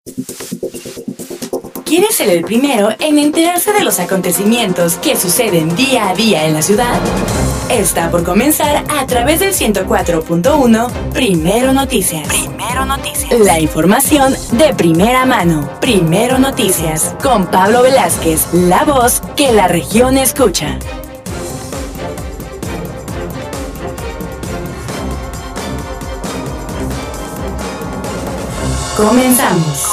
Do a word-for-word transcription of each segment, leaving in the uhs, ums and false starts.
¿Quieres ser el primero en enterarse de los acontecimientos que suceden día a día en la ciudad? Está por comenzar a través del ciento cuatro punto uno Primero Noticias. Primero Noticias. La información de primera mano. Primero Noticias. Con Pablo Velázquez, la voz que la región escucha. Comenzamos.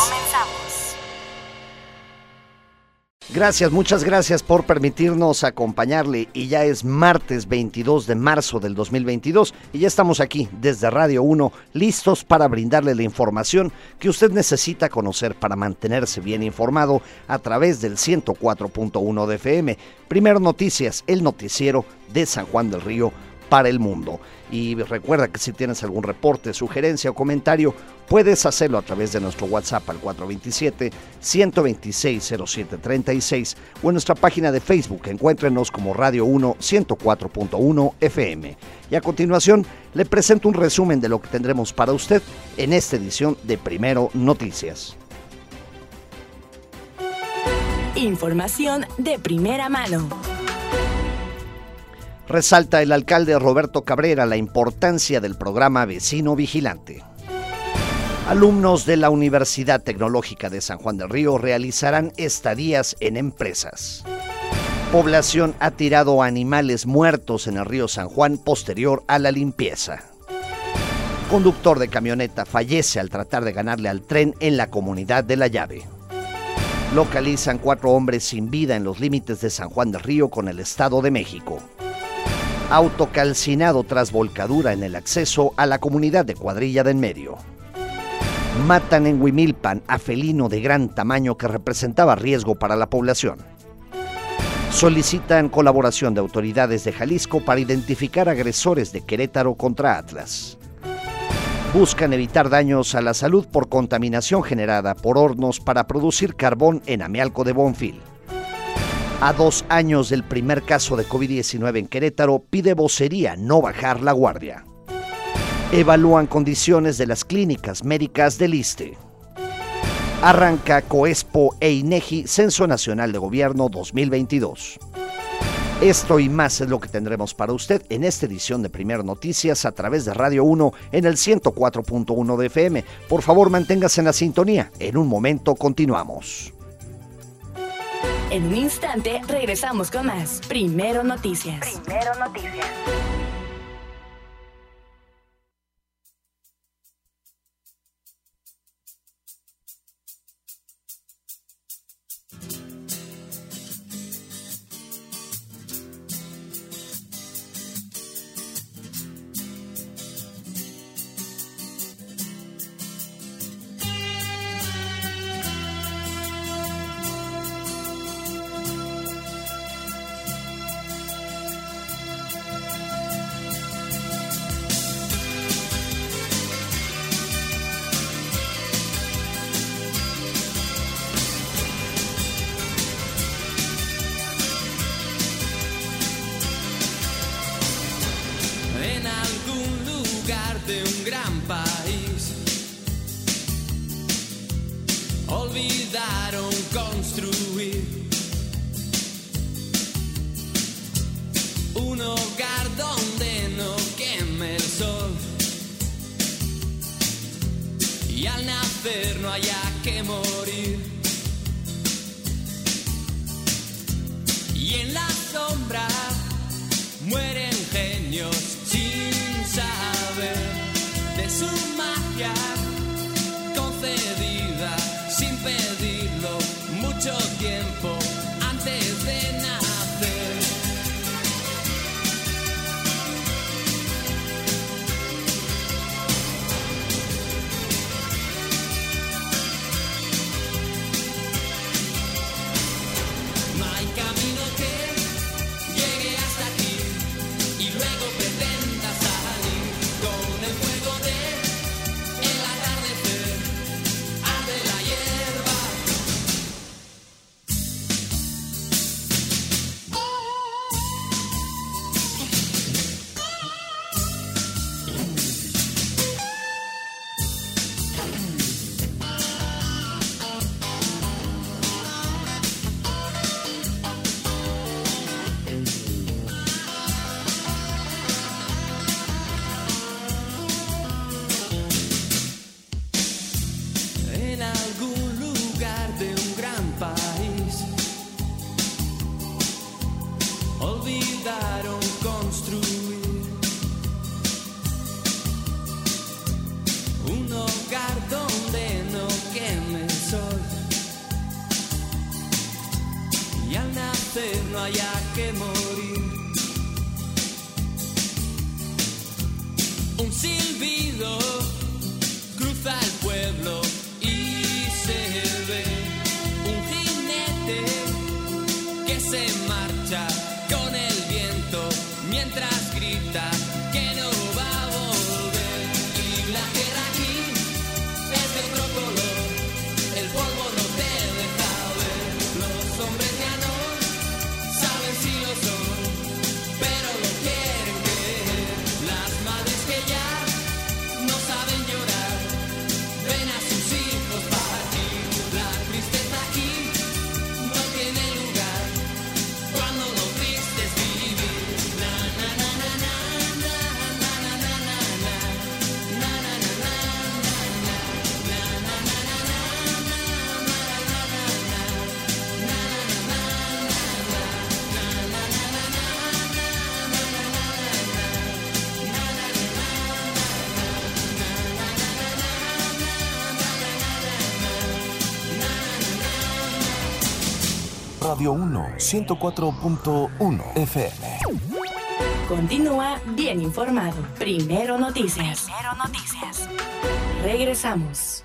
Gracias, muchas gracias por permitirnos acompañarle y ya es martes veintidós de marzo del dos mil veintidós y ya estamos aquí desde Radio uno listos para brindarle la información que usted necesita conocer para mantenerse bien informado a través del ciento cuatro punto uno de F M. Primero Noticias, el noticiero de San Juan del Río para el mundo. Y recuerda que si tienes algún reporte, sugerencia o comentario, puedes hacerlo a través de nuestro WhatsApp al cuatro dos siete, uno dos seis, cero siete tres seis o en nuestra página de Facebook. Encuéntrenos como Radio uno ciento cuatro punto uno F M. Y a continuación, le presento un resumen de lo que tendremos para usted en esta edición de Primero Noticias. Información de primera mano. Resalta el alcalde Roberto Cabrera la importancia del programa Vecino Vigilante. Alumnos de la Universidad Tecnológica de San Juan del Río realizarán estadías en empresas. Población ha tirado animales muertos en el río San Juan posterior a la limpieza. Conductor de camioneta fallece al tratar de ganarle al tren en la comunidad de La Llave. Localizan cuatro hombres sin vida en los límites de San Juan del Río con el Estado de México. Auto calcinado tras volcadura en el acceso a la comunidad de Cuadrilla de En Medio. Matan en Huimilpan a felino de gran tamaño que representaba riesgo para la población. Solicitan colaboración de autoridades de Jalisco para identificar agresores de Querétaro contra Atlas. Buscan evitar daños a la salud por contaminación generada por hornos para producir carbón en Amialco de Bonfil. A dos años del primer caso de COVID diecinueve en Querétaro, pide vocería no bajar la guardia. Evalúan condiciones de las clínicas médicas del ISSSTE. Arranca COESPO e INEGI Censo Nacional de Gobierno dos mil veintidós. Esto y más es lo que tendremos para usted en esta edición de Primero Noticias a través de Radio uno en el ciento cuatro punto uno de F M. Por favor, manténgase en la sintonía. En un momento continuamos. En un instante regresamos con más Primero Noticias. Primero Noticias. Olvidaron construir un hogar donde no queme el sol y al nacer no haya que morir. Y en la sombra mueren genios sin saber de su magia concedida sin pedirlo mucho tiempo antes de nacer. No hay camino que llegue hasta aquí y luego pretenda salir con el fuego de el en algún lugar de un gran país olvidaron construir un hogar donde no queme el sol y al nacer no haya que morir. Un silbido cruza el pueblo y se ve un jinete que se marcha con el viento mientras grita que no va a volver. Y la tierra aquí es de otro color, el polvo no te deja ver. Los hombres ya no saben si lo son, pero lo quieren creer. Las madres que ya no saben llorar ven a sus hijos partir. La tristeza aquí no tiene lugar cuando lo triste es vivir. Na na na na na na na na na na na na na na na Radio uno, ciento cuatro punto uno F M. Continúa bien informado. Primero Noticias. Primero Noticias. Regresamos.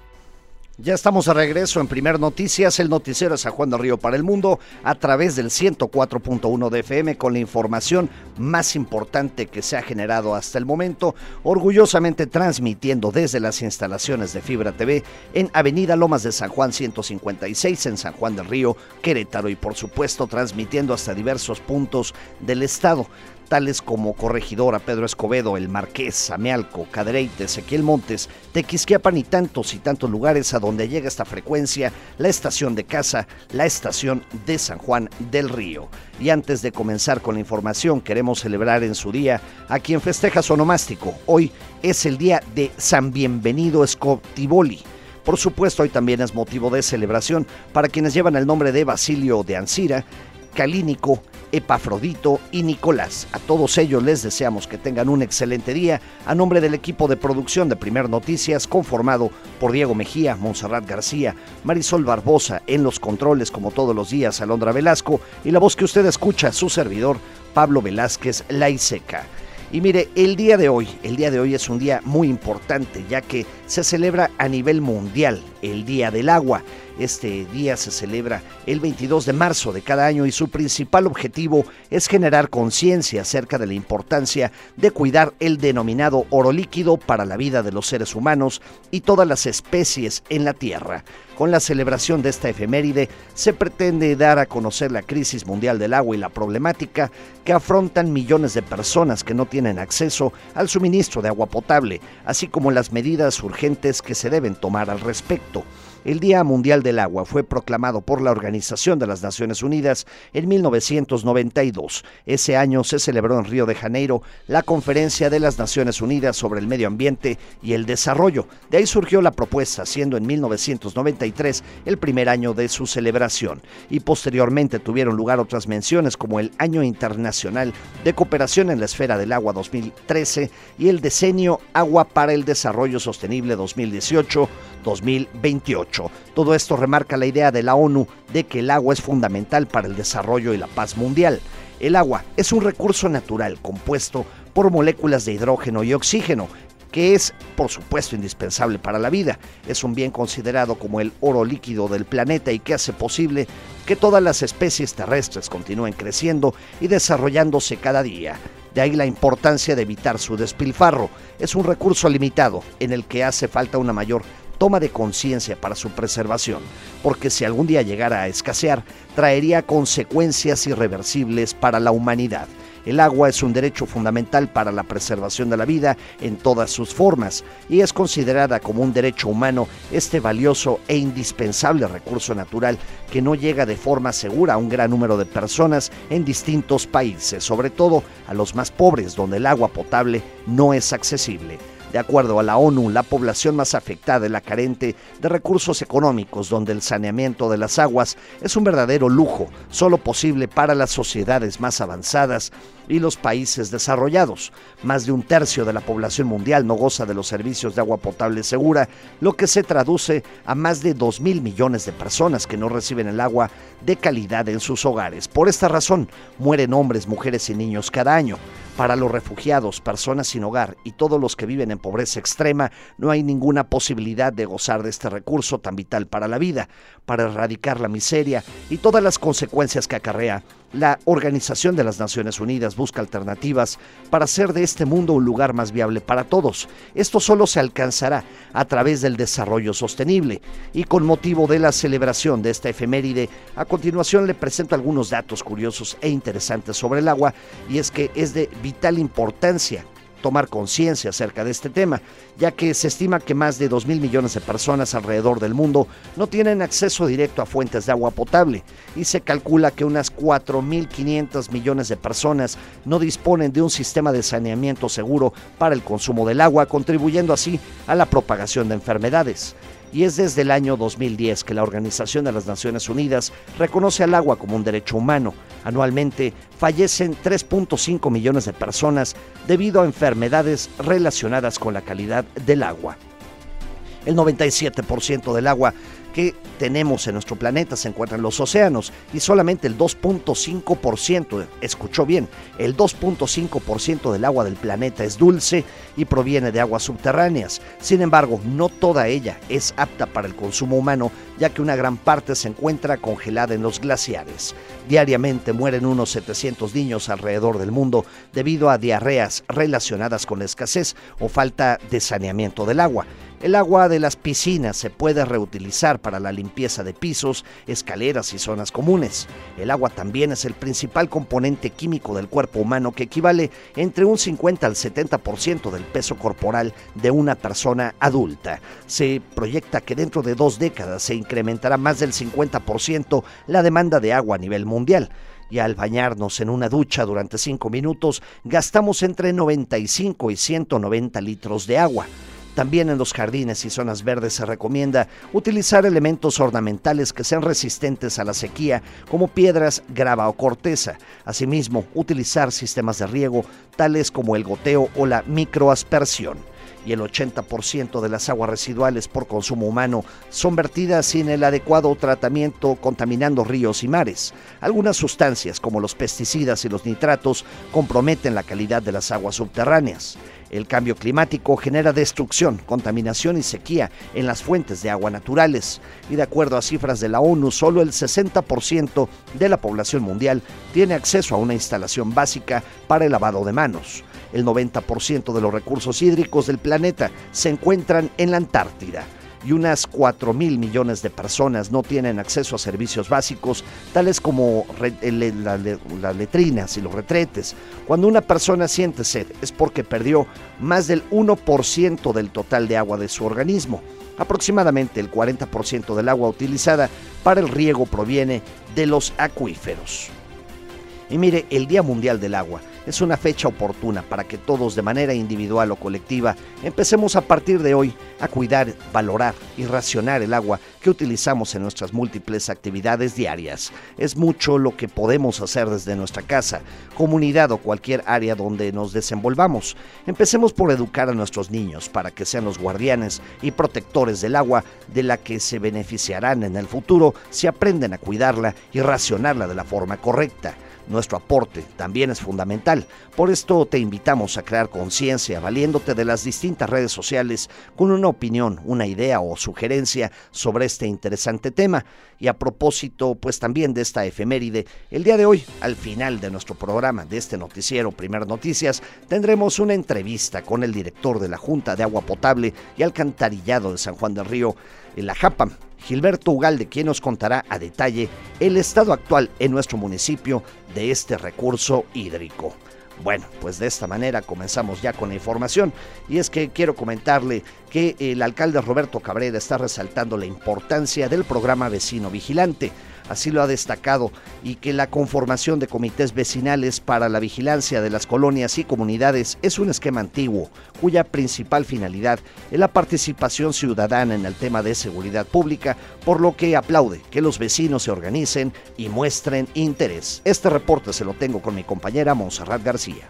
Ya estamos de regreso en Primer Noticias, el noticiero de San Juan del Río para el mundo, a través del ciento cuatro punto uno de F M, con la información más importante que se ha generado hasta el momento, orgullosamente transmitiendo desde las instalaciones de Fibra T V en Avenida Lomas de San Juan ciento cincuenta y seis en San Juan del Río, Querétaro, y por supuesto transmitiendo hasta diversos puntos del estado, tales como Corregidora, Pedro Escobedo, El Marqués, Amealco, Cadereyte, Ezequiel Montes, Tequisquiapan y tantos y tantos lugares a donde llega esta frecuencia, la estación de casa, la estación de San Juan del Río. Y antes de comenzar con la información, queremos celebrar en su día a quien festeja su onomástico. Hoy es el día de San Bienvenido Scotiboli. Por supuesto, hoy también es motivo de celebración para quienes llevan el nombre de Basilio de Ancira, Calínico, Epafrodito y Nicolás. A todos ellos les deseamos que tengan un excelente día a nombre del equipo de producción de Primer Noticias, conformado por Diego Mejía, Montserrat García, Marisol Barbosa en los controles, como todos los días, Alondra Velasco, y la voz que usted escucha, su servidor, Pablo Velázquez Laiseca. Y mire, el día de hoy, el día de hoy es un día muy importante, ya que se celebra a nivel mundial el Día del Agua. Este día se celebra el veintidós de marzo de cada año y su principal objetivo es generar conciencia acerca de la importancia de cuidar el denominado oro líquido para la vida de los seres humanos y todas las especies en la Tierra. Con la celebración de esta efeméride se pretende dar a conocer la crisis mundial del agua y la problemática que afrontan millones de personas que no tienen acceso al suministro de agua potable, así como las medidas urgentes que se deben tomar al respecto. El Día Mundial del Agua fue proclamado por la Organización de las Naciones Unidas en mil novecientos noventa y dos. Ese año se celebró en Río de Janeiro la Conferencia de las Naciones Unidas sobre el Medio Ambiente y el Desarrollo. De ahí surgió la propuesta, siendo en mil novecientos noventa y tres el primer año de su celebración. Y posteriormente tuvieron lugar otras menciones como el Año Internacional de Cooperación en la Esfera del Agua dos mil trece y el Decenio Agua para el Desarrollo Sostenible dos mil dieciocho a dos mil veintiocho. Todo esto remarca la idea de la ONU de que el agua es fundamental para el desarrollo y la paz mundial. El agua es un recurso natural compuesto por moléculas de hidrógeno y oxígeno, que es, por supuesto, indispensable para la vida. Es un bien considerado como el oro líquido del planeta y que hace posible que todas las especies terrestres continúen creciendo y desarrollándose cada día. De ahí la importancia de evitar su despilfarro. Es un recurso limitado en el que hace falta una mayor toma de conciencia para su preservación, porque si algún día llegara a escasear, traería consecuencias irreversibles para la humanidad. El agua es un derecho fundamental para la preservación de la vida en todas sus formas y es considerada como un derecho humano este valioso e indispensable recurso natural que no llega de forma segura a un gran número de personas en distintos países, sobre todo a los más pobres donde el agua potable no es accesible. De acuerdo a la ONU, la población más afectada es la carente de recursos económicos, donde el saneamiento de las aguas es un verdadero lujo, solo posible para las sociedades más avanzadas y los países desarrollados. Más de un tercio de la población mundial no goza de los servicios de agua potable segura, lo que se traduce a más de dos mil millones de personas que no reciben el agua de calidad en sus hogares. Por esta razón, mueren hombres, mujeres y niños cada año. Para los refugiados, personas sin hogar y todos los que viven en pobreza extrema, no hay ninguna posibilidad de gozar de este recurso tan vital para la vida. Para erradicar la miseria y todas las consecuencias que acarrea, la Organización de las Naciones Unidas busca alternativas para hacer de este mundo un lugar más viable para todos. Esto solo se alcanzará a través del desarrollo sostenible. Y con motivo de la celebración de esta efeméride, a continuación le presento algunos datos curiosos e interesantes sobre el agua, y es que es de vital importancia tomar conciencia acerca de este tema, ya que se estima que más de dos mil millones de personas alrededor del mundo no tienen acceso directo a fuentes de agua potable, y se calcula que unas cuatro mil quinientos millones de personas no disponen de un sistema de saneamiento seguro para el consumo del agua, contribuyendo así a la propagación de enfermedades. Y es desde el año dos mil diez que la Organización de las Naciones Unidas reconoce al agua como un derecho humano. Anualmente fallecen tres punto cinco millones de personas debido a enfermedades relacionadas con la calidad del agua. El noventa y siete por ciento del agua que tenemos en nuestro planeta se encuentra en los océanos, y solamente el dos punto cinco por ciento, escuchó bien, el dos punto cinco por ciento del agua del planeta es dulce y proviene de aguas subterráneas. Sin embargo, no toda ella es apta para el consumo humano, ya que una gran parte se encuentra congelada en los glaciares. Diariamente mueren unos setecientos niños alrededor del mundo debido a diarreas relacionadas con la escasez o falta de saneamiento del agua. El agua de las piscinas se puede reutilizar para la limpieza de pisos, escaleras y zonas comunes. El agua también es el principal componente químico del cuerpo humano, que equivale entre un cincuenta al setenta por ciento del peso corporal de una persona adulta. Se proyecta que dentro de dos décadas se incrementará más del cincuenta por ciento la demanda de agua a nivel mundial. Y al bañarnos en una ducha durante cinco minutos, gastamos entre noventa y cinco y ciento noventa litros de agua. También en los jardines y zonas verdes se recomienda utilizar elementos ornamentales que sean resistentes a la sequía, como piedras, grava o corteza. Asimismo, utilizar sistemas de riego tales como el goteo o la microaspersión. Y el ochenta por ciento de las aguas residuales por consumo humano son vertidas sin el adecuado tratamiento, contaminando ríos y mares. Algunas sustancias, como los pesticidas y los nitratos, comprometen la calidad de las aguas subterráneas. El cambio climático genera destrucción, contaminación y sequía en las fuentes de agua naturales. Y de acuerdo a cifras de la ONU, solo el sesenta por ciento de la población mundial tiene acceso a una instalación básica para el lavado de manos. El noventa por ciento de los recursos hídricos del planeta se encuentran en la Antártida. Y unas cuatro mil millones de personas no tienen acceso a servicios básicos, tales como re, le, la, le, las letrinas y los retretes. Cuando una persona siente sed, es porque perdió más del uno por ciento del total de agua de su organismo. Aproximadamente el cuarenta por ciento del agua utilizada para el riego proviene de los acuíferos. Y mire, el Día Mundial del Agua es una fecha oportuna para que todos, de manera individual o colectiva, empecemos a partir de hoy a cuidar, valorar y racionar el agua que utilizamos en nuestras múltiples actividades diarias. Es mucho lo que podemos hacer desde nuestra casa, comunidad o cualquier área donde nos desenvolvamos. Empecemos por educar a nuestros niños para que sean los guardianes y protectores del agua, de la que se beneficiarán en el futuro si aprenden a cuidarla y racionarla de la forma correcta. Nuestro aporte también es fundamental. Por esto te invitamos a crear conciencia valiéndote de las distintas redes sociales con una opinión, una idea o sugerencia sobre este interesante tema. Y a propósito, pues también de esta efeméride, el día de hoy, al final de nuestro programa, de este noticiero Primer Noticias, tendremos una entrevista con el director de la Junta de Agua Potable y Alcantarillado de San Juan del Río, la JAPAM, Gilberto Ugalde, quien nos contará a detalle el estado actual en nuestro municipio de este recurso hídrico. Bueno, pues de esta manera comenzamos ya con la información, y es que quiero comentarle que el alcalde Roberto Cabrera está resaltando la importancia del programa Vecino Vigilante. así lo ha destacado, y que la conformación de comités vecinales para la vigilancia de las colonias y comunidades es un esquema antiguo, cuya principal finalidad es la participación ciudadana en el tema de seguridad pública, por lo que aplaude que los vecinos se organicen y muestren interés. Este reporte se lo tengo con mi compañera Montserrat García.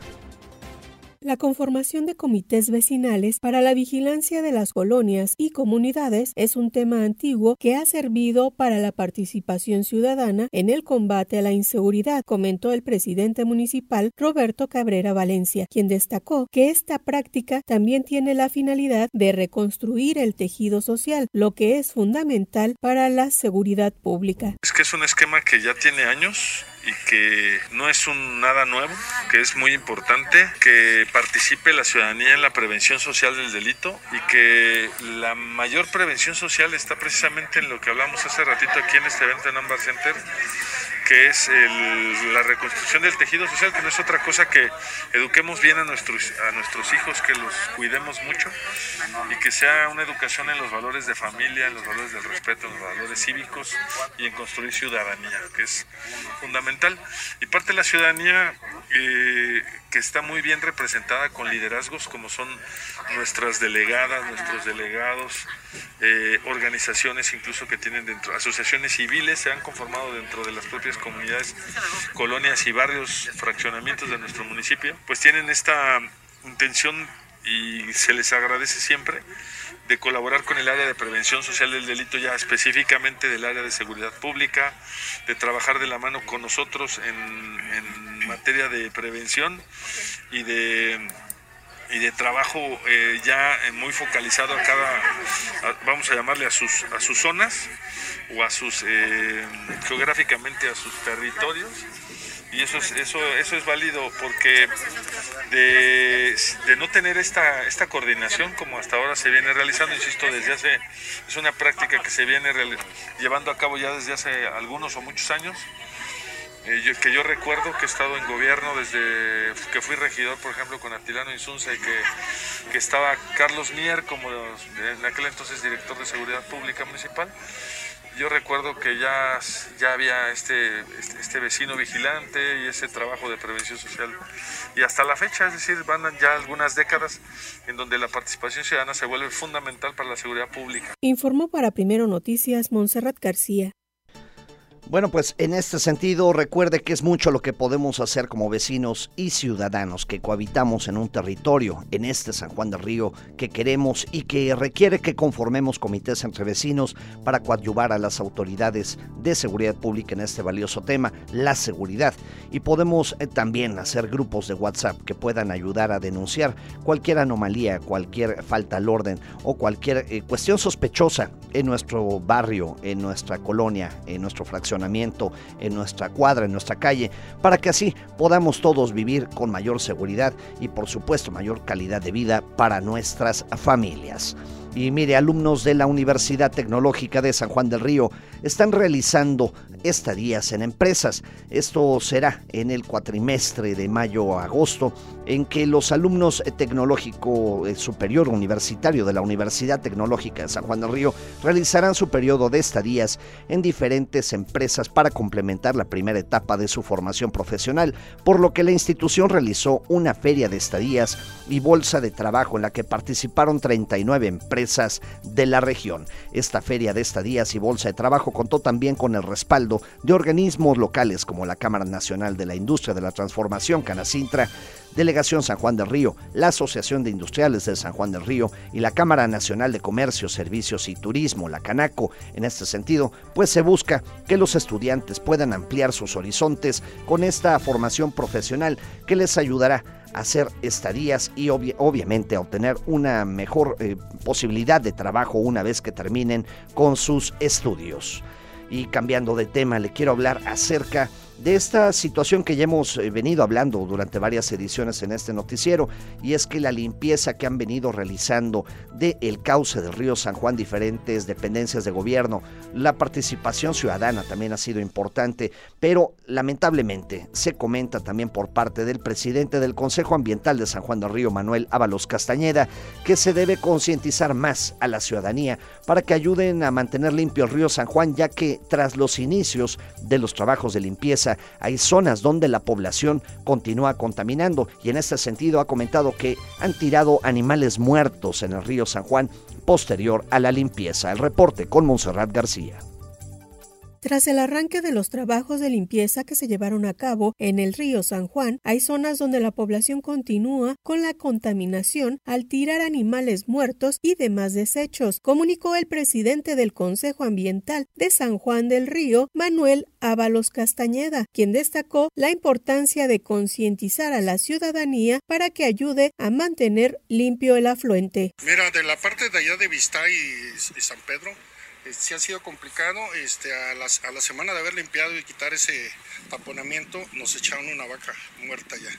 La conformación de comités vecinales para la vigilancia de las colonias y comunidades es un tema antiguo que ha servido para la participación ciudadana en el combate a la inseguridad, comentó el presidente municipal Roberto Cabrera Valencia, quien destacó que esta práctica también tiene la finalidad de reconstruir el tejido social, lo que es fundamental para la seguridad pública. Es que es un esquema que ya tiene años y que no es un nada nuevo, que es muy importante que participe la ciudadanía en la prevención social del delito y que la mayor prevención social está precisamente en lo que hablamos hace ratito aquí en este evento en Ambar Center, que es el, la reconstrucción del tejido social, que no es otra cosa que eduquemos bien a nuestros, a nuestros hijos, que los cuidemos mucho y que sea una educación en los valores de familia, en los valores del respeto, en los valores cívicos y en construir ciudadanía, que es fundamental. Y parte de la ciudadanía eh, que está muy bien representada con liderazgos como son nuestras delegadas, nuestros delegados, eh, organizaciones incluso que tienen dentro, asociaciones civiles se han conformado dentro de las propias comunidades, colonias y barrios, fraccionamientos de nuestro municipio, pues tienen esta intención y se les agradece siempre de colaborar con el área de prevención social del delito, ya específicamente del área de seguridad pública, de trabajar de la mano con nosotros en, en materia de prevención y de y de trabajo eh, ya muy focalizado a cada, a, vamos a llamarle a sus a sus zonas o a sus eh, geográficamente a sus territorios. Y eso es, eso, eso es válido porque de, de no tener esta, esta coordinación como hasta ahora se viene realizando, insisto, desde hace, es una práctica que se viene real, llevando a cabo ya desde hace algunos o muchos años, eh, yo, que yo recuerdo que he estado en gobierno desde que fui regidor, por ejemplo, con Atilano Insunza y que, que estaba Carlos Mier como en aquel entonces director de Seguridad Pública Municipal. Yo recuerdo que ya, ya había este, este, este vecino vigilante y ese trabajo de prevención social. Y hasta la fecha, es decir, van ya algunas décadas en donde la participación ciudadana se vuelve fundamental para la seguridad pública. Informó para Primero Noticias Montserrat García. Bueno, pues en este sentido, recuerde que es mucho lo que podemos hacer como vecinos y ciudadanos que cohabitamos en un territorio, en este San Juan del Río, que queremos y que requiere que conformemos comités entre vecinos para coadyuvar a las autoridades de seguridad pública en este valioso tema, la seguridad. Y podemos eh, también hacer grupos de WhatsApp que puedan ayudar a denunciar cualquier anomalía, cualquier falta al orden o cualquier eh, cuestión sospechosa en nuestro barrio, en nuestra colonia, en nuestro fraccionamiento, en nuestra cuadra, en nuestra calle, para que así podamos todos vivir con mayor seguridad y por supuesto mayor calidad de vida para nuestras familias. Y mire, alumnos de la Universidad Tecnológica de San Juan del Río están realizando estadías en empresas. Esto será en el cuatrimestre de mayo a agosto, en que los alumnos tecnológico superior universitario de la Universidad Tecnológica de San Juan del Río realizarán su periodo de estadías en diferentes empresas para complementar la primera etapa de su formación profesional, por lo que la institución realizó una feria de estadías y bolsa de trabajo en la que participaron treinta y nueve empresas de la región. Esta feria de estadías y bolsa de trabajo contó también con el respaldo de organismos locales como la Cámara Nacional de la Industria de la Transformación, Canacintra, Delegación San Juan del Río, la Asociación de Industriales de San Juan del Río y la Cámara Nacional de Comercio, Servicios y Turismo, la Canaco. En este sentido, pues se busca que los estudiantes puedan ampliar sus horizontes con esta formación profesional que les ayudará a hacer estadías y obvi- obviamente a obtener una mejor eh, posibilidad de trabajo una vez que terminen con sus estudios. Y cambiando de tema, le quiero hablar acerca de esta situación que ya hemos eh, venido hablando durante varias ediciones en este noticiero, y es que la limpieza que han venido realizando del cauce del río San Juan, diferentes dependencias de gobierno, la participación ciudadana también ha sido importante, pero lamentablemente se comenta también por parte del presidente del Consejo Ambiental de San Juan del Río, Manuel Ábalos Castañeda, que se debe concientizar más a la ciudadanía para que ayuden a mantener limpio el río San Juan, ya que tras los inicios de los trabajos de limpieza hay zonas donde la población continúa contaminando, y en este sentido ha comentado que han tirado animales muertos en el río San Juan posterior a la limpieza. El reporte con Montserrat García. Tras el arranque de los trabajos de limpieza que se llevaron a cabo en el río San Juan, hay zonas donde la población continúa con la contaminación al tirar animales muertos y demás desechos, comunicó el presidente del Consejo Ambiental de San Juan del Río, Manuel Ábalos Castañeda, quien destacó la importancia de concientizar a la ciudadanía para que ayude a mantener limpio el afluente. Mira, de la parte de allá de Vistay y, y San Pedro, sí ha sido complicado. Este, a, las, a la semana de haber limpiado y quitar ese taponamiento, nos echaron una vaca muerta ya.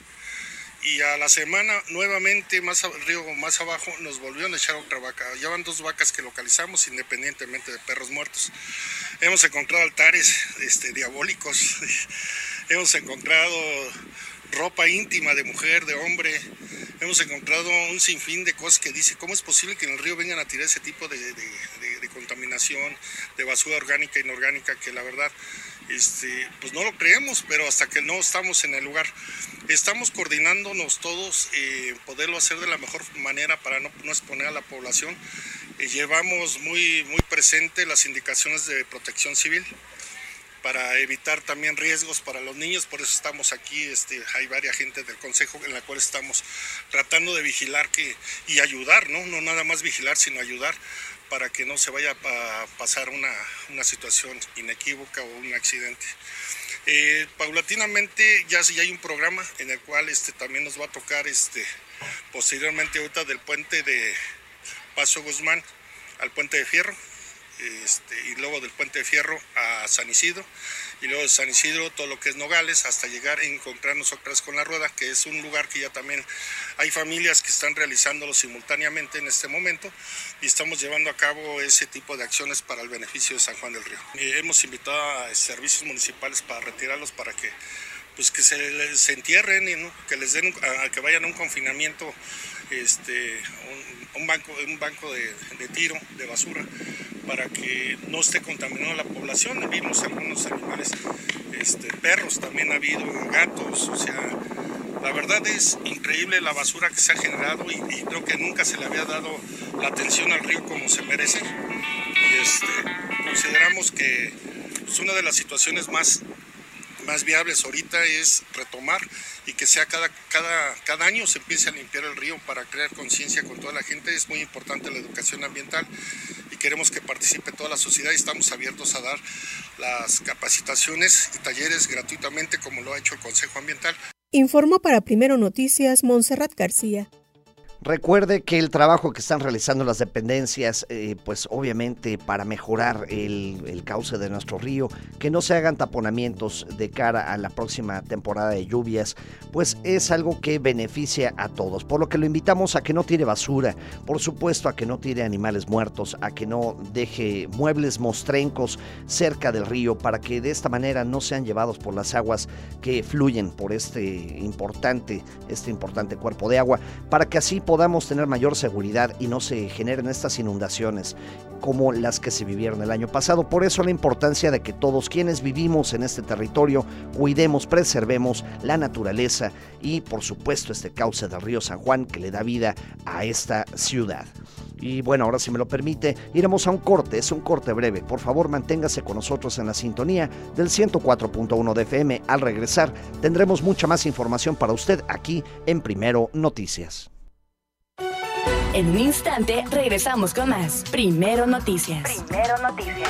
Y a la semana, nuevamente, más al río más abajo, nos volvieron a echar otra vaca. Ya van dos vacas que localizamos, independientemente de perros muertos. Hemos encontrado altares este, diabólicos, hemos encontrado ropa íntima de mujer, de hombre. Hemos encontrado un sinfín de cosas que dice, ¿cómo es posible que en el río vengan a tirar ese tipo de, de, de, de contaminación, de basura orgánica e inorgánica? Que la verdad, este, pues no lo creemos, pero hasta que no estamos en el lugar. Estamos coordinándonos todos, eh, poderlo hacer de la mejor manera para no, no exponer a la población. Eh, llevamos muy, muy presente las indicaciones de protección civil, para evitar también riesgos para los niños. Por eso estamos aquí, este, hay varias gente del consejo en la cual estamos tratando de vigilar que, y ayudar, ¿no? No nada más vigilar, sino ayudar para que no se vaya a pasar una, una situación inequívoca o un accidente. Eh, paulatinamente ya, ya hay un programa en el cual este, también nos va a tocar este, posteriormente ahorita del puente de Paso Guzmán al puente de Fierro. Este, y luego del puente de Fierro a San Isidro, y luego de San Isidro todo lo que es Nogales, hasta llegar a encontrarnos otra vez con La Rueda, que es un lugar que ya también hay familias que están realizándolo simultáneamente en este momento, y estamos llevando a cabo ese tipo de acciones para el beneficio de San Juan del Río. Y hemos invitado a servicios municipales para retirarlos, para que pues que se, se entierren, y, ¿no? que les den, a, que vayan a un confinamiento, este, un, un banco, un banco de, de tiro de basura, para que no esté contaminando la población. Vimos algunos animales, este, perros también ha habido, gatos, o sea, la verdad es increíble la basura que se ha generado, y, y creo que nunca se le había dado la atención al río como se merece. Y este, consideramos que pues, una de las situaciones más más viables ahorita es retomar, y que sea cada, cada, cada año se empiece a limpiar el río para crear conciencia con toda la gente. Es muy importante la educación ambiental y queremos que participe toda la sociedad, y estamos abiertos a dar las capacitaciones y talleres gratuitamente, como lo ha hecho el Consejo Ambiental. Informó para Primero Noticias Montserrat García. Recuerde que el trabajo que están realizando las dependencias, eh, pues obviamente para mejorar el, el cauce de nuestro río, que no se hagan taponamientos de cara a la próxima temporada de lluvias, pues es algo que beneficia a todos, por lo que lo invitamos a que no tire basura, por supuesto a que no tire animales muertos, a que no deje muebles mostrencos cerca del río, para que de esta manera no sean llevados por las aguas que fluyen por este importante, este importante cuerpo de agua, para que así podamos tener mayor seguridad y no se generen estas inundaciones como las que se vivieron el año pasado. Por eso la importancia de que todos quienes vivimos en este territorio cuidemos, preservemos la naturaleza y por supuesto este cauce del río San Juan que le da vida a esta ciudad. Y bueno, ahora si me lo permite, iremos a un corte, es un corte breve. Por favor, manténgase con nosotros en la sintonía del ciento cuatro punto uno de F M. Al regresar, tendremos mucha más información para usted aquí en Primero Noticias. En un instante regresamos con más Primero Noticias. Primero Noticias.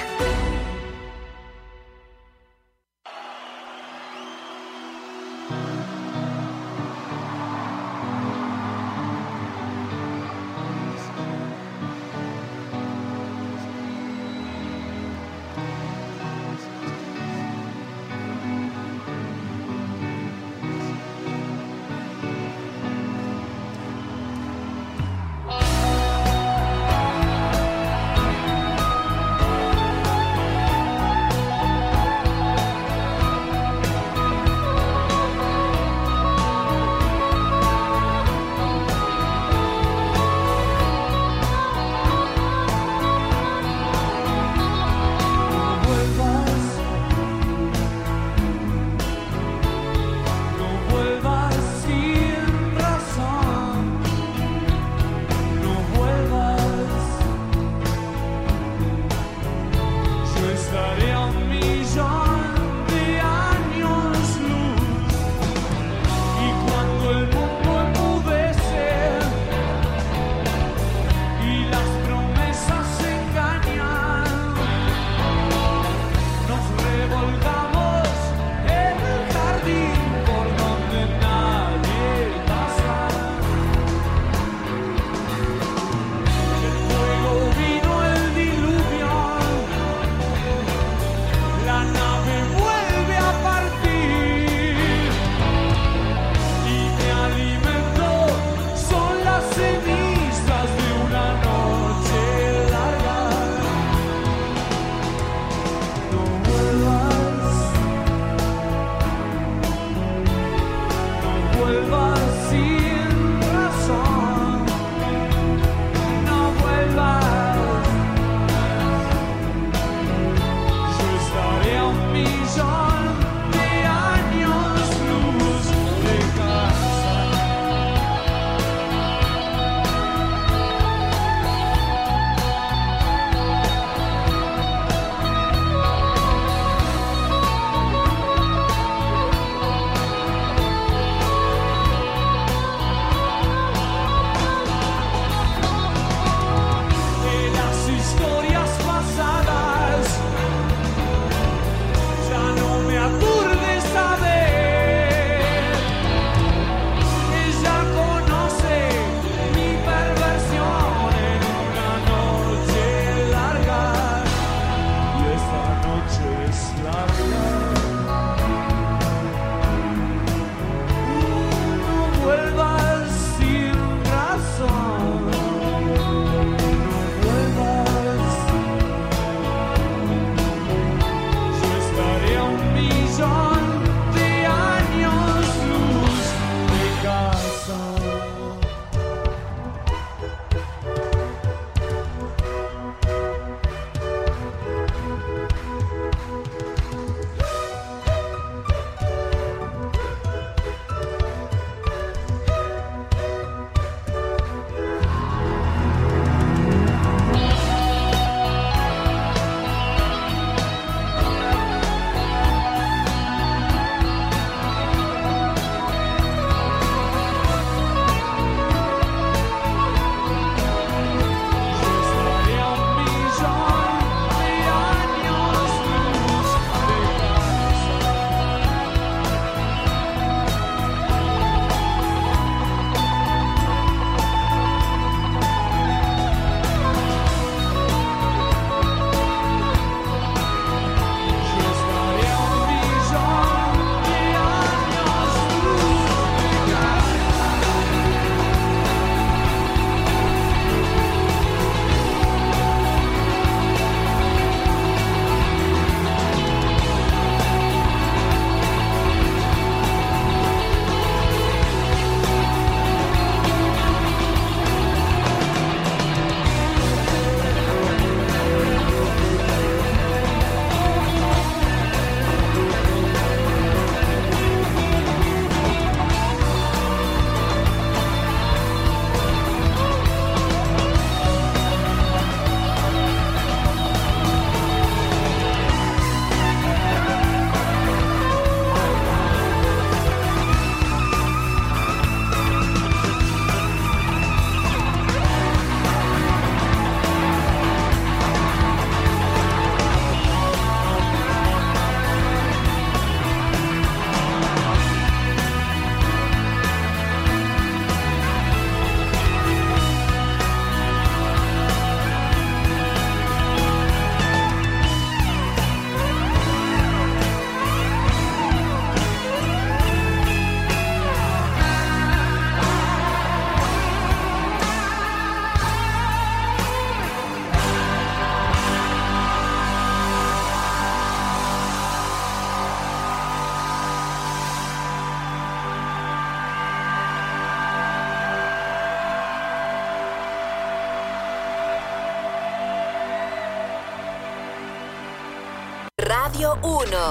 Radio uno.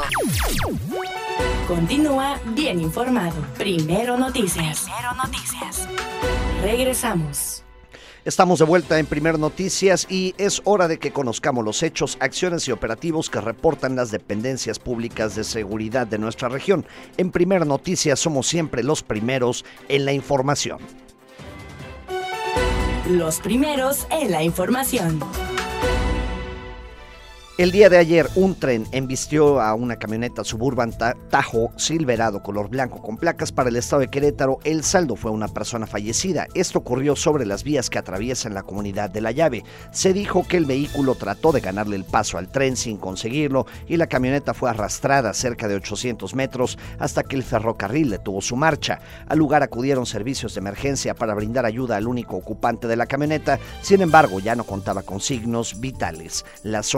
Continúa bien informado. Primero Noticias. Primero Noticias. Regresamos. Estamos de vuelta en Primer Noticias y es hora de que conozcamos los hechos, acciones y operativos que reportan las dependencias públicas de seguridad de nuestra región. En Primer Noticias somos siempre los primeros en la información. Los primeros en la información. El día de ayer, un tren embistió a una camioneta Suburban Tajo Silverado color blanco con placas para el estado de Querétaro. El saldo fue una persona fallecida. Esto ocurrió sobre las vías que atraviesan la comunidad de La Llave. Se dijo que el vehículo trató de ganarle el paso al tren sin conseguirlo y la camioneta fue arrastrada cerca de ochocientos metros hasta que el ferrocarril detuvo su marcha. Al lugar acudieron servicios de emergencia para brindar ayuda al único ocupante de la camioneta. Sin embargo, ya no contaba con signos vitales. La zona fue acordada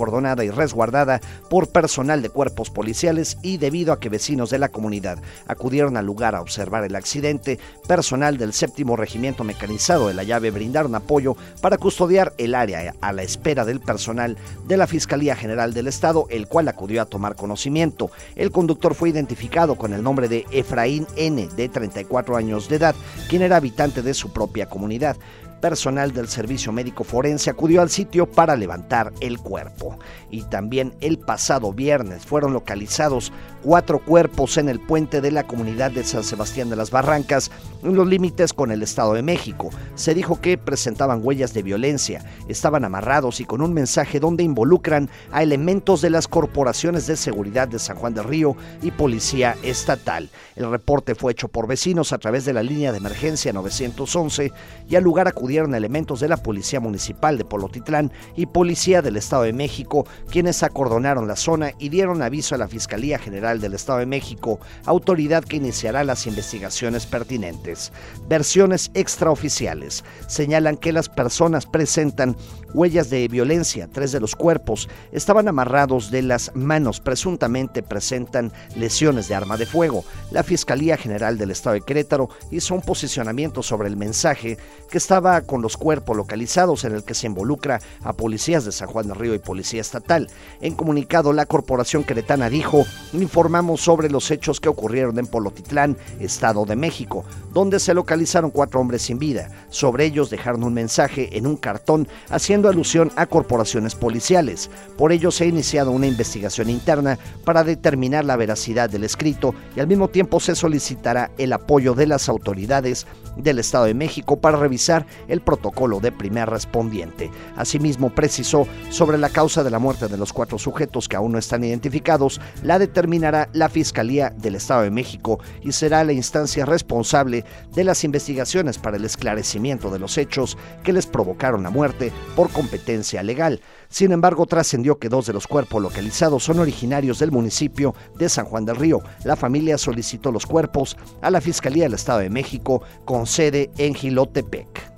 acordonada y resguardada por personal de cuerpos policiales y debido a que vecinos de la comunidad acudieron al lugar a observar el accidente, personal del séptimo Regimiento Mecanizado de La Llave brindaron apoyo para custodiar el área a la espera del personal de la Fiscalía General del Estado, el cual acudió a tomar conocimiento. El conductor fue identificado con el nombre de Efraín N., de treinta y cuatro años de edad, quien era habitante de su propia comunidad. Personal del Servicio Médico Forense acudió al sitio para levantar el cuerpo. Y también el pasado viernes fueron localizados cuatro cuerpos en el puente de la comunidad de San Sebastián de las Barrancas, en los límites con el Estado de México. Se dijo que presentaban huellas de violencia, estaban amarrados y con un mensaje donde involucran a elementos de las corporaciones de seguridad de San Juan del Río y Policía Estatal. El reporte fue hecho por vecinos a través de la línea de emergencia nueve once y al lugar acudieron elementos de la Policía Municipal de Polotitlán y Policía del Estado de México, quienes acordonaron la zona y dieron aviso a la Fiscalía General del Estado de México, autoridad que iniciará las investigaciones pertinentes. Versiones extraoficiales señalan que las personas presentan huellas de violencia. Tres de los cuerpos estaban amarrados de las manos, presuntamente presentan lesiones de arma de fuego. La Fiscalía General del Estado de Querétaro hizo un posicionamiento sobre el mensaje que estaba con los cuerpos localizados, en el que se involucra a policías de San Juan del Río y Policía Estatal. En comunicado, la Corporación Queretana dijo: informamos sobre los hechos que ocurrieron en Polotitlán, Estado de México, donde se localizaron cuatro hombres sin vida. Sobre ellos dejaron un mensaje en un cartón haciendo alusión a corporaciones policiales. Por ello se ha iniciado una investigación interna para determinar la veracidad del escrito y al mismo tiempo se solicitará el apoyo de las autoridades del Estado de México para revisar el protocolo de primer respondiente. Asimismo, precisó sobre la causa de la muerte de los cuatro sujetos que aún no están identificados, la determinará la Fiscalía del Estado de México y será la instancia responsable de las investigaciones para el esclarecimiento de los hechos que les provocaron la muerte por competencia legal. Sin embargo, trascendió que dos de los cuerpos localizados son originarios del municipio de San Juan del Río. La familia solicitó los cuerpos a la Fiscalía del Estado de México con sede en Jilotepec.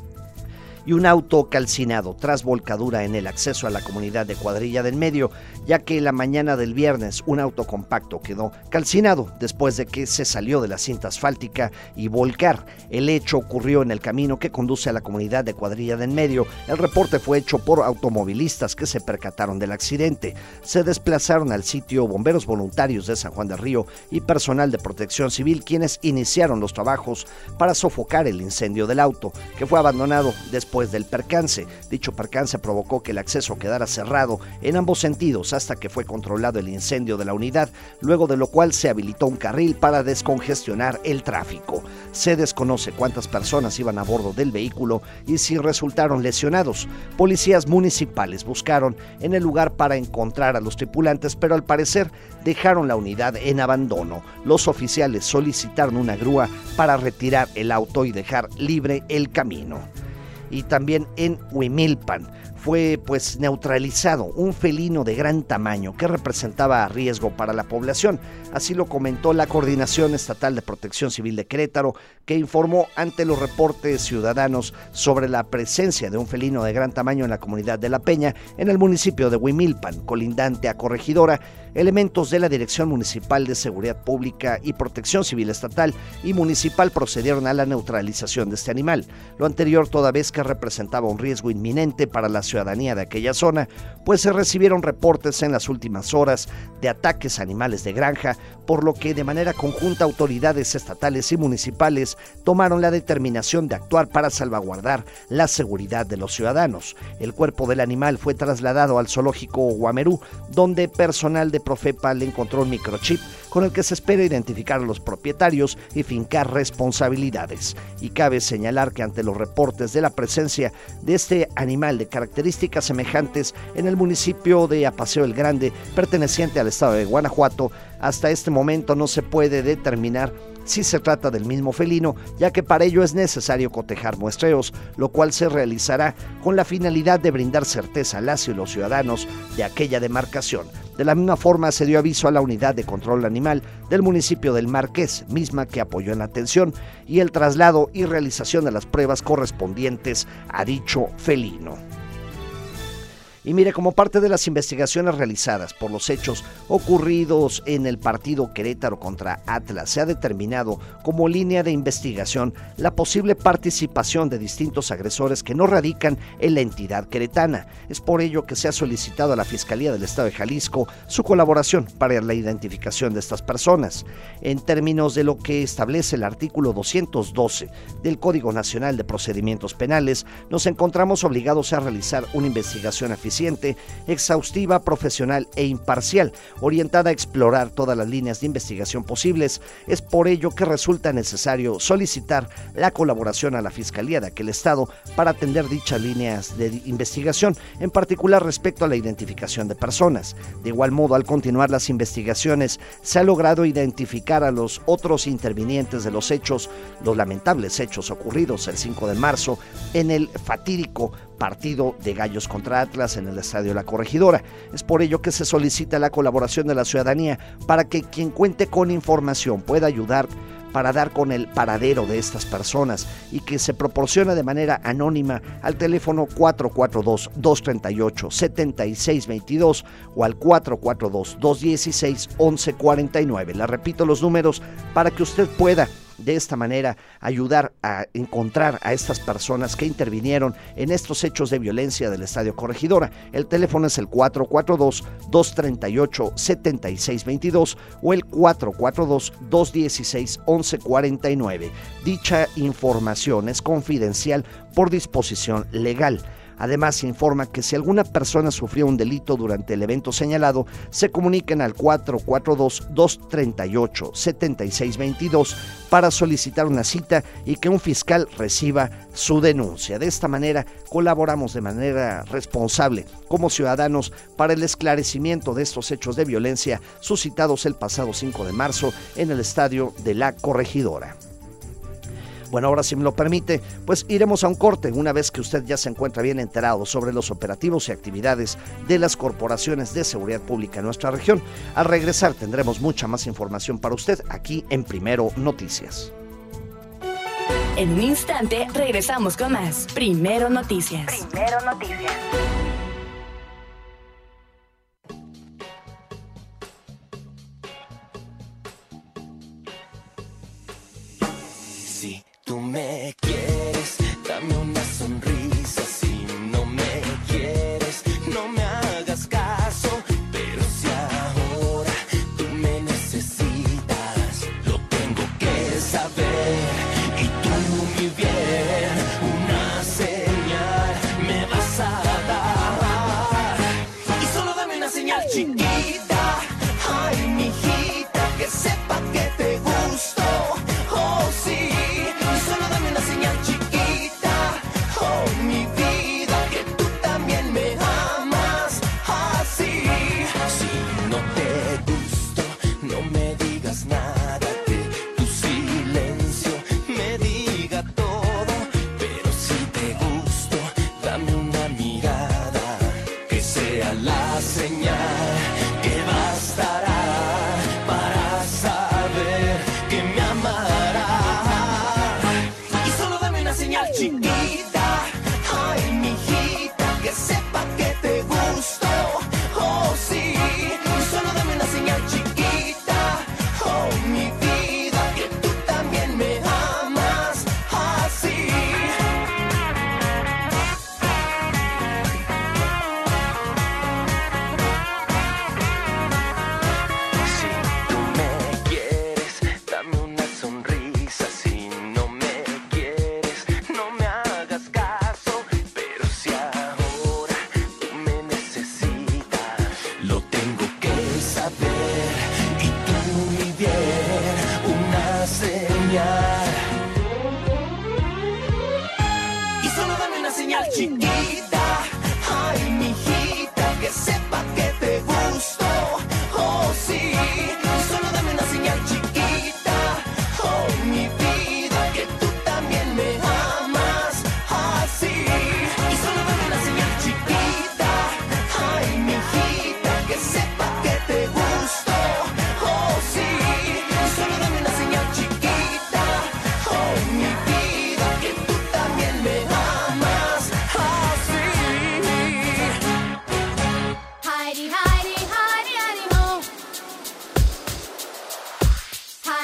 Y un auto calcinado tras volcadura en el acceso a la comunidad de Cuadrilla del Medio, ya que la mañana del viernes un auto compacto quedó calcinado después de que se salió de la cinta asfáltica y volcar. El hecho ocurrió en el camino que conduce a la comunidad de Cuadrilla del Medio. El reporte fue hecho por automovilistas que se percataron del accidente. Se desplazaron al sitio bomberos voluntarios de San Juan del Río y personal de protección civil, quienes iniciaron los trabajos para sofocar el incendio del auto, que fue abandonado después del percance. Dicho percance provocó que el acceso quedara cerrado en ambos sentidos hasta que fue controlado el incendio de la unidad, luego de lo cual se habilitó un carril para descongestionar el tráfico. Se desconoce cuántas personas iban a bordo del vehículo y si resultaron lesionados. Policías municipales buscaron en el lugar para encontrar a los tripulantes, pero al parecer dejaron la unidad en abandono. Los oficiales solicitaron una grúa para retirar el auto y dejar libre el camino. Y también en Huimilpan fue pues neutralizado un felino de gran tamaño que representaba riesgo para la población. Así lo comentó la Coordinación Estatal de Protección Civil de Querétaro, que informó ante los reportes ciudadanos sobre la presencia de un felino de gran tamaño en la comunidad de La Peña, en el municipio de Huimilpan, colindante a Corregidora. Elementos de la Dirección Municipal de Seguridad Pública y Protección Civil Estatal y Municipal procedieron a la neutralización de este animal. Lo anterior toda vez que representaba un riesgo inminente para la ciudadanía de aquella zona, pues se recibieron reportes en las últimas horas de ataques a animales de granja, por lo que de manera conjunta autoridades estatales y municipales tomaron la determinación de actuar para salvaguardar la seguridad de los ciudadanos. El cuerpo del animal fue trasladado al zoológico Guamerú, donde personal de Profepa le encontró un microchip con el que se espera identificar a los propietarios y fincar responsabilidades. Y cabe señalar que ante los reportes de la presencia de este animal de características semejantes en el municipio de Apaseo el Grande, perteneciente al estado de Guanajuato, hasta este momento no se puede determinar si se trata del mismo felino, ya que para ello es necesario cotejar muestreos, lo cual se realizará con la finalidad de brindar certeza a las y los ciudadanos de aquella demarcación. De la misma forma se dio aviso a la unidad de control animal del municipio del Marqués, misma que apoyó en la atención y el traslado y realización de las pruebas correspondientes a dicho felino. Y mire, como parte de las investigaciones realizadas por los hechos ocurridos en el partido Querétaro contra Atlas, se ha determinado como línea de investigación la posible participación de distintos agresores que no radican en la entidad queretana. Es por ello que se ha solicitado a la Fiscalía del Estado de Jalisco su colaboración para la identificación de estas personas. En términos de lo que establece el artículo doscientos doce del Código Nacional de Procedimientos Penales, nos encontramos obligados a realizar una investigación eficiente, exhaustiva, profesional e imparcial, orientada a explorar todas las líneas de investigación posibles. Es por ello que resulta necesario solicitar la colaboración a la Fiscalía de aquel estado para atender dichas líneas de investigación, en particular respecto a la identificación de personas. De igual modo, al continuar las investigaciones, se ha logrado identificar a los otros intervinientes de los hechos, los lamentables hechos ocurridos el cinco de marzo en el fatídico partido de Gallos contra Atlas en el Estadio La Corregidora. Es por ello que se solicita la colaboración de la ciudadanía para que quien cuente con información pueda ayudar para dar con el paradero de estas personas y que se proporciona de manera anónima al teléfono cuatro cuatro dos, dos tres ocho, siete seis dos dos o al cuatro cuatro dos, dos uno seis, once cuarenta y nueve. Le repito los números para que usted pueda de esta manera ayudar a encontrar a estas personas que intervinieron en estos hechos de violencia del Estadio Corregidora. El teléfono es el cuatro cuatro dos, dos tres ocho, siete seis dos dos o el cuatro cuatro dos, dos uno seis, once cuarenta y nueve. Dicha información es confidencial por disposición legal. Además, informa que si alguna persona sufrió un delito durante el evento señalado, se comuniquen al cuatro cuatro dos, dos tres ocho, siete seis dos dos para solicitar una cita y que un fiscal reciba su denuncia. De esta manera, colaboramos de manera responsable como ciudadanos para el esclarecimiento de estos hechos de violencia suscitados el pasado cinco de marzo en el Estadio de La Corregidora. Bueno, ahora si me lo permite, pues iremos a un corte una vez que usted ya se encuentra bien enterado sobre los operativos y actividades de las corporaciones de seguridad pública en nuestra región. Al regresar tendremos mucha más información para usted aquí en Primero Noticias. En un instante regresamos con más Primero Noticias. Primero Noticias. Si tú me quieres, dame una sonrisa. Si no me quieres, no me hagas caso. Pero si ahora tú me necesitas, lo tengo que saber. Y tú, mi bien, una señal me vas a dar. Y solo dame una señal chiquita. Ay, mijita, que sepa que te gusto. Oh, sí. Solo dame una señal.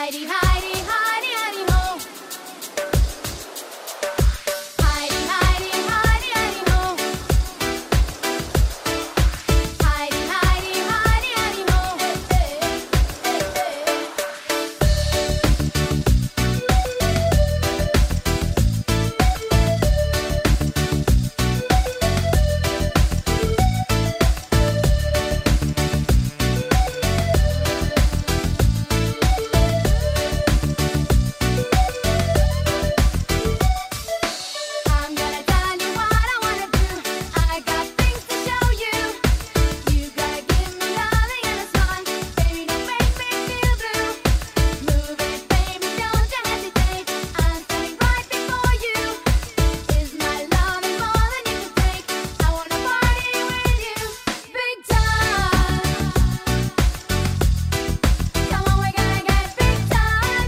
Heidi, Heidi, Heidi, Heidi ho. Heidi, Heidi, Heidi, Heidi ho. Heidi, Heidi, Heidi, Heidi ho. Hey, hey, hey, hey. I'm gonna tell you what I wanna do. I got things to show you. You gotta give me loving and a smile. Baby, don't make me feel blue. Move it, baby, don't you hesitate. I'm standing right before you. Is my loving more than you can take? I wanna party with you, big time. Come on, we're gonna get big time.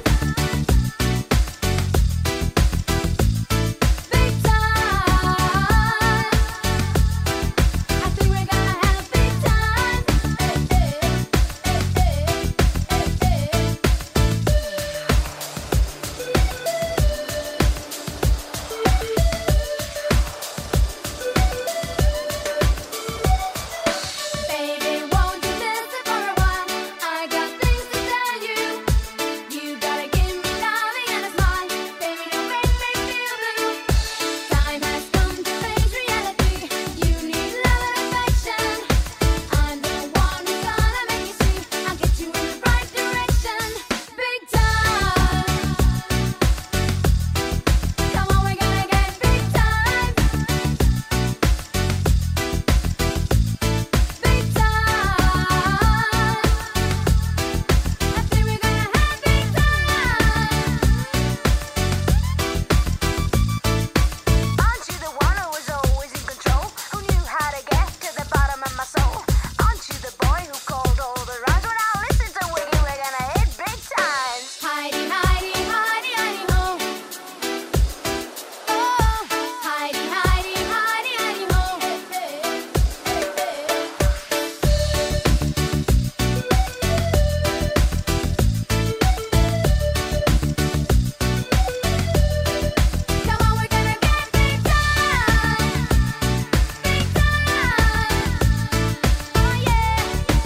Big time. I think we're gonna have big time. Hey, hey, hey, hey, hey, Baby, won't you listen for a while? I got things to tell you. You gotta give me loving and a smile. Baby, don't make me feel blue. Time has come to face reality. You need love and affection. I'm the one who's gonna make you see. I'll get you in the right direction. Big time. Come on, we're gonna get big time. Big time. I think we're gonna have big time. Aren't you the one who was always in control? Who knew how to get to the bottom of my soul? Aren't you the boy who called all the rhymes? Well, now listen to Wiggy, we're gonna hit big times. Heidi, Heidi, Heidi, Heidi ho. Oh, Heidi, Heidi, Heidi, Heidi ho. Hey, hey, hey, hey. Come on, we're gonna get big time. Big time. Oh yeah.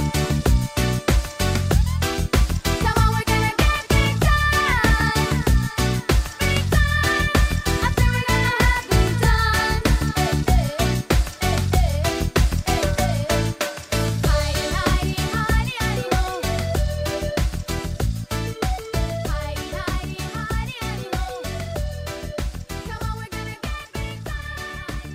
Come on, we're gonna get big time. Big time. I think we're gonna have big time. Hey, hey, hey, hey, hey, hey. Heidi, Heidi, Heidi, Heidi ho. Heidi, Heidi, Heidi, Heidi ho. Come on, we're gonna get big time.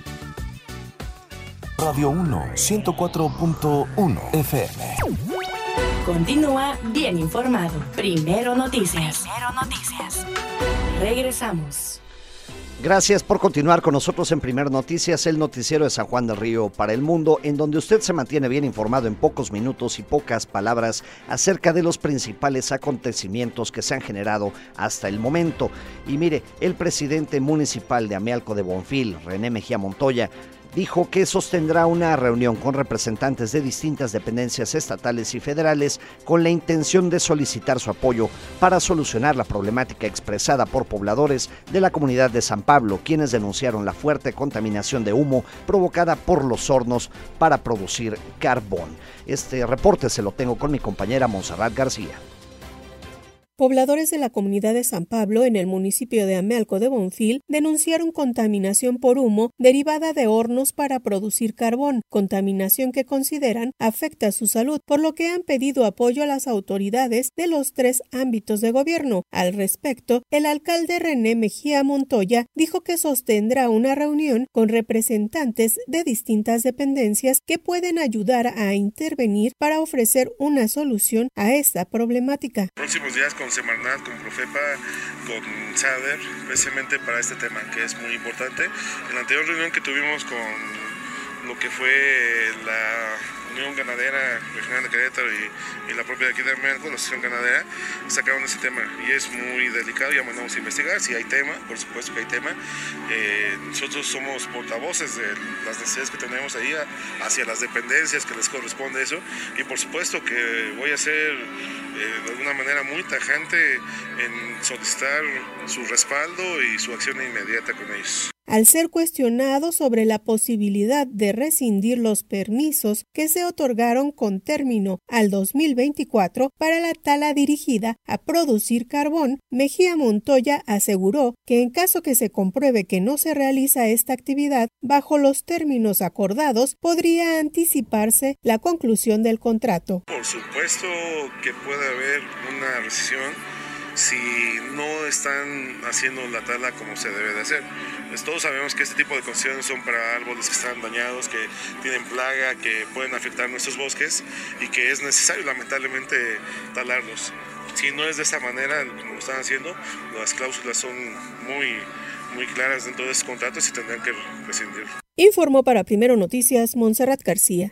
Radio uno, ciento cuatro punto uno F M. Continúa bien informado. Primero Noticias. Primero Noticias. Regresamos. Gracias por continuar con nosotros en Primer Noticias, el noticiero de San Juan del Río para el mundo, en donde usted se mantiene bien informado en pocos minutos y pocas palabras acerca de los principales acontecimientos que se han generado hasta el momento. Y mire, el presidente municipal de Amealco de Bonfil, René Mejía Montoya, dijo que sostendrá una reunión con representantes de distintas dependencias estatales y federales con la intención de solicitar su apoyo para solucionar la problemática expresada por pobladores de la comunidad de San Pablo, quienes denunciaron la fuerte contaminación de humo provocada por los hornos para producir carbón. Este reporte se lo tengo con mi compañera Montserrat García. Pobladores de la comunidad de San Pablo, en el municipio de Amealco de Bonfil, denunciaron contaminación por humo derivada de hornos para producir carbón, contaminación que consideran afecta su salud, por lo que han pedido apoyo a las autoridades de los tres ámbitos de gobierno. Al respecto, el alcalde René Mejía Montoya dijo que sostendrá una reunión con representantes de distintas dependencias que pueden ayudar a intervenir para ofrecer una solución a esta problemática. Próximos días con Semarnat, con Profepa, con SADER, precisamente para este tema que es muy importante. En la anterior reunión que tuvimos con lo que fue la Unión Ganadera Regional de Querétaro y, y la propia de aquí de Amealco, la Asociación Ganadera, sacaron ese tema y es muy delicado. Ya mandamos a investigar si hay tema, por supuesto que hay tema. Eh, nosotros somos portavoces de las necesidades que tenemos ahí a, hacia las dependencias que les corresponde eso, y por supuesto que voy a hacer eh, de una manera muy tajante en solicitar su respaldo y su acción inmediata con ellos. Al ser cuestionado sobre la posibilidad de rescindir los permisos que se otorgaron con término al dos mil veinticuatro para la tala dirigida a producir carbón, Mejía Montoya aseguró que en caso que se compruebe que no se realiza esta actividad bajo los términos acordados, podría anticiparse la conclusión del contrato. Por supuesto que puede haber una rescisión si no están haciendo la tala como se debe de hacer. Pues todos sabemos que este tipo de condiciones son para árboles que están dañados, que tienen plaga, que pueden afectar nuestros bosques y que es necesario lamentablemente talarlos. Si no es de esa manera como lo están haciendo, las cláusulas son muy, muy claras dentro de esos contratos y tendrán que rescindirlo. Informó para Primero Noticias Montserrat García.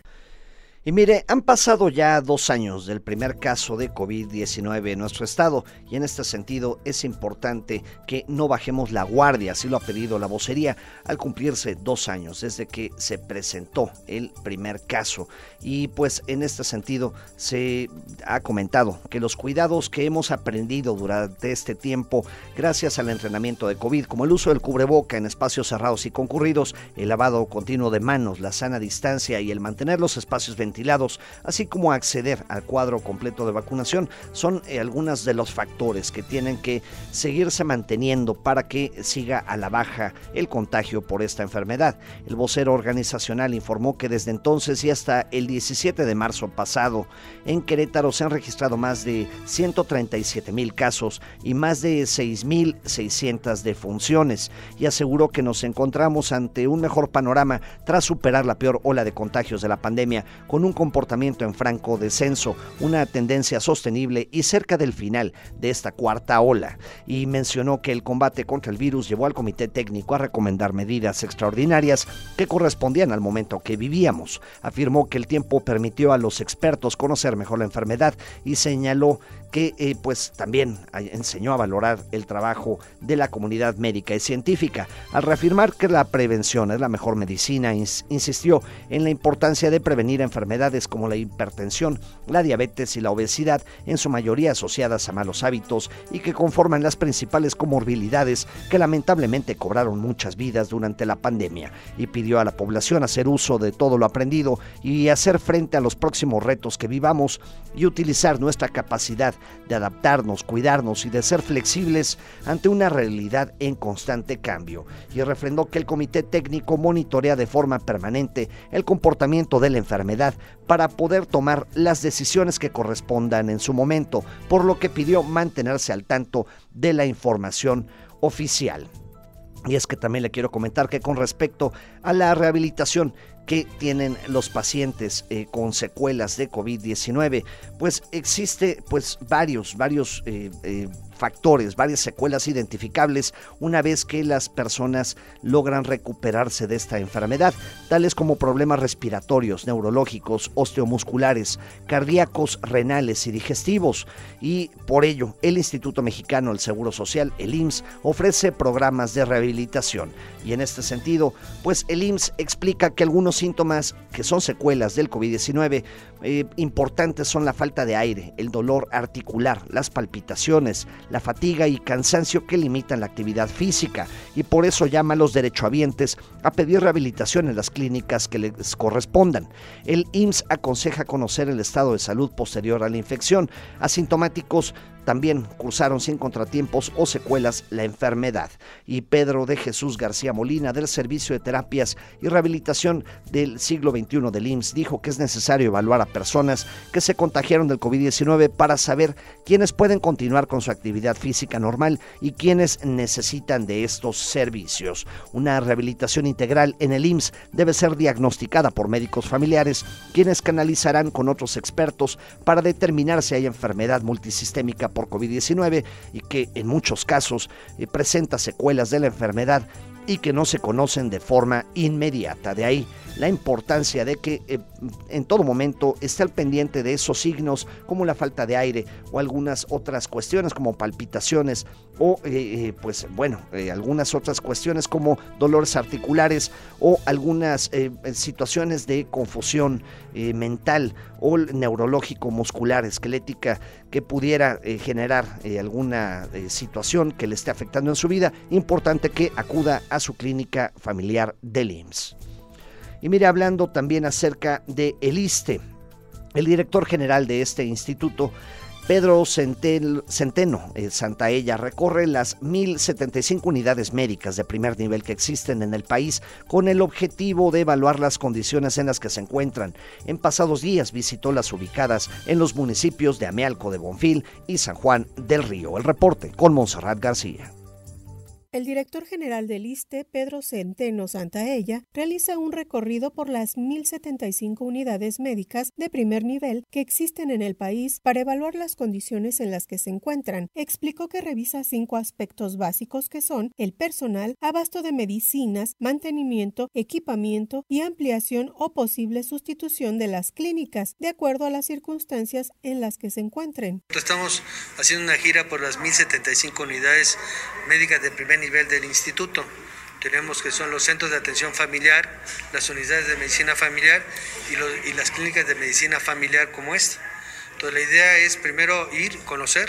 Y mire, han pasado ya dos años del primer caso de COVID diecinueve en nuestro estado y en este sentido es importante que no bajemos la guardia, así lo ha pedido la vocería, al cumplirse dos años desde que se presentó el primer caso. Y pues en este sentido se ha comentado que los cuidados que hemos aprendido durante este tiempo gracias al entrenamiento de COVID, como el uso del cubreboca en espacios cerrados y concurridos, el lavado continuo de manos, la sana distancia y el mantener los espacios ventilados, así como acceder al cuadro completo de vacunación, son eh, algunos de los factores que tienen que seguirse manteniendo para que siga a la baja el contagio por esta enfermedad. El vocero organizacional informó que desde entonces y hasta el diecisiete de marzo pasado, en Querétaro se han registrado más de ciento treinta y siete mil casos y más de seis mil seiscientas defunciones, y aseguró que nos encontramos ante un mejor panorama tras superar la peor ola de contagios de la pandemia, con un comportamiento en franco descenso, una tendencia sostenible y cerca del final de esta cuarta ola. Y mencionó que el combate contra el virus llevó al comité técnico a recomendar medidas extraordinarias que correspondían al momento que vivíamos. Afirmó que el tiempo permitió a los expertos conocer mejor la enfermedad y señaló que eh, pues también enseñó a valorar el trabajo de la comunidad médica y científica. Al reafirmar que la prevención es la mejor medicina, ins- insistió en la importancia de prevenir enfermedades como la hipertensión, la diabetes y la obesidad, en su mayoría asociadas a malos hábitos y que conforman las principales comorbilidades que lamentablemente cobraron muchas vidas durante la pandemia, y pidió a la población hacer uso de todo lo aprendido y hacer frente a los próximos retos que vivamos y utilizar nuestra capacidad de adaptarnos, cuidarnos y de ser flexibles ante una realidad en constante cambio. Y refrendó que el comité técnico monitorea de forma permanente el comportamiento de la enfermedad para poder tomar las decisiones que correspondan en su momento, por lo que pidió mantenerse al tanto de la información oficial. Y es que también le quiero comentar que con respecto a la rehabilitación que tienen los pacientes eh, con secuelas de COVID diecinueve, pues existe pues varios, varios eh, eh, factores, varias secuelas identificables una vez que las personas logran recuperarse de esta enfermedad, tales como problemas respiratorios, neurológicos, osteomusculares, cardíacos, renales y digestivos. Y por ello, el Instituto Mexicano del Seguro Social, el I M S S, ofrece programas de rehabilitación. Y en este sentido, pues el I M S S explica que algunos síntomas que son secuelas del COVID diecinueve eh, importantes son la falta de aire, el dolor articular, las palpitaciones, la fatiga y cansancio que limitan la actividad física, y por eso llama a los derechohabientes a pedir rehabilitación en las clínicas que les correspondan. El I M S S aconseja conocer el estado de salud posterior a la infección. Asintomáticos también cursaron sin contratiempos o secuelas la enfermedad. Y Pedro de Jesús García Molina, del Servicio de Terapias y Rehabilitación del Siglo veintiuno del I M S S, dijo que es necesario evaluar a personas que se contagiaron del COVID diecinueve para saber quiénes pueden continuar con su actividad física normal y quiénes necesitan de estos servicios. Una rehabilitación integral en el I M S S debe ser diagnosticada por médicos familiares, quienes canalizarán con otros expertos para determinar si hay enfermedad multisistémica por COVID diecinueve y que en muchos casos eh, presenta secuelas de la enfermedad y que no se conocen de forma inmediata. De ahí la importancia de que eh, en todo momento esté al pendiente de esos signos como la falta de aire o algunas otras cuestiones como palpitaciones o eh, eh, pues bueno, eh, algunas otras cuestiones como dolores articulares o algunas eh, situaciones de confusión eh, mental o neurológico, muscular, esquelética, que pudiera eh, generar eh, alguna eh, situación que le esté afectando en su vida, importante que acuda a su clínica familiar del I M S S. Y mire, hablando también acerca de el ISSSTE, el director general de este instituto, Pedro Centeno, Centeno eh, Santaella, recorre las mil setenta y cinco unidades médicas de primer nivel que existen en el país con el objetivo de evaluar las condiciones en las que se encuentran. En pasados días visitó las ubicadas en los municipios de Amealco de Bonfil y San Juan del Río. El reporte con Montserrat García. El director general del ISSSTE, Pedro Centeno Santaella, realiza un recorrido por las mil setenta y cinco unidades médicas de primer nivel que existen en el país para evaluar las condiciones en las que se encuentran. Explicó que revisa cinco aspectos básicos que son el personal, abasto de medicinas, mantenimiento, equipamiento y ampliación o posible sustitución de las clínicas, de acuerdo a las circunstancias en las que se encuentren. Estamos haciendo una gira por las mil setenta y cinco unidades médicas de primer nivel del instituto. Tenemos que son los centros de atención familiar, las unidades de medicina familiar y, los, y las clínicas de medicina familiar como esta. Entonces la idea es primero ir, conocer,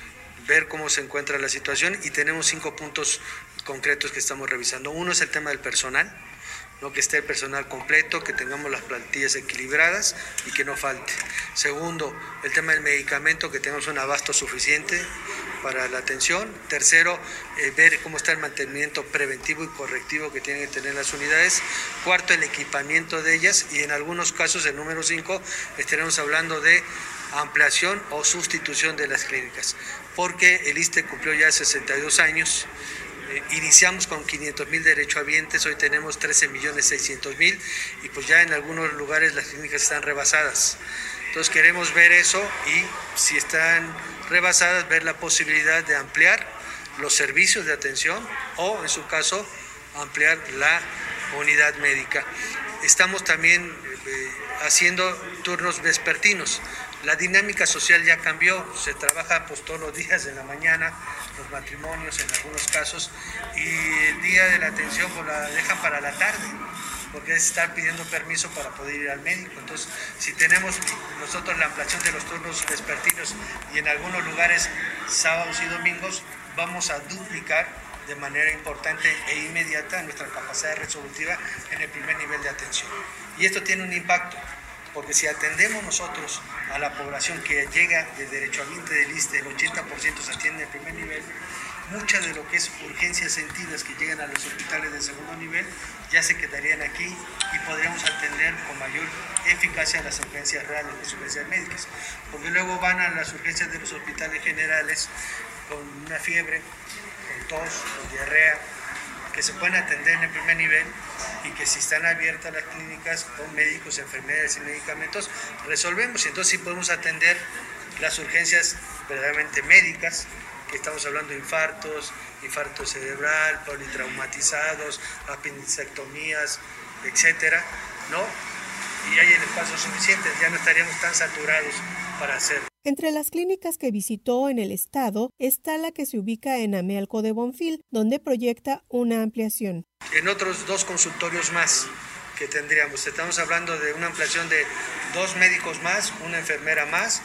ver cómo se encuentra la situación y tenemos cinco puntos concretos que estamos revisando. Uno es el tema del personal, ¿no? Que esté el personal completo, que tengamos las plantillas equilibradas y que no falte. Segundo, el tema del medicamento, que tengamos un abasto suficiente para la atención. Tercero, eh, ver cómo está el mantenimiento preventivo y correctivo que tienen que tener las unidades. Cuarto, el equipamiento de ellas y en algunos casos, el número cinco, estaremos hablando de ampliación o sustitución de las clínicas, porque el ISSSTE cumplió ya sesenta y dos años. Eh, iniciamos con quinientos mil derechohabientes, hoy tenemos trece millones seiscientos mil y pues ya en algunos lugares las clínicas están rebasadas. Entonces queremos ver eso y si están rebasadas, ver la posibilidad de ampliar los servicios de atención o en su caso ampliar la unidad médica. Estamos también eh, haciendo turnos vespertinos. La dinámica social ya cambió, se trabaja pues todos los días en la mañana, los matrimonios en algunos casos, y el día de la atención pues la dejan para la tarde, porque es estar pidiendo permiso para poder ir al médico. Entonces, si tenemos nosotros la ampliación de los turnos vespertinos y en algunos lugares sábados y domingos, vamos a duplicar de manera importante e inmediata nuestra capacidad resolutiva en el primer nivel de atención. Y esto tiene un impacto, porque si atendemos nosotros a la población que llega de derechohabiente del ISSSTE, el ochenta por ciento se atiende en el primer nivel, muchas de lo que es urgencias sentidas que llegan a los hospitales de segundo nivel ya se quedarían aquí y podríamos atender con mayor eficacia las urgencias reales, las urgencias médicas, porque luego van a las urgencias de los hospitales generales con una fiebre, con tos, con diarrea, que se pueden atender en el primer nivel y que si están abiertas las clínicas con médicos, enfermeras y medicamentos, resolvemos y entonces sí podemos atender las urgencias verdaderamente médicas, que estamos hablando de infartos, infarto cerebral, politraumatizados, apendicectomías, etcétera, ¿no? Y hay el espacio suficiente, ya no estaríamos tan saturados para hacerlo. Entre las clínicas que visitó en el estado está la que se ubica en Amealco de Bonfil, donde proyecta una ampliación. En otros dos consultorios más que tendríamos, estamos hablando de una ampliación de dos médicos más, una enfermera más,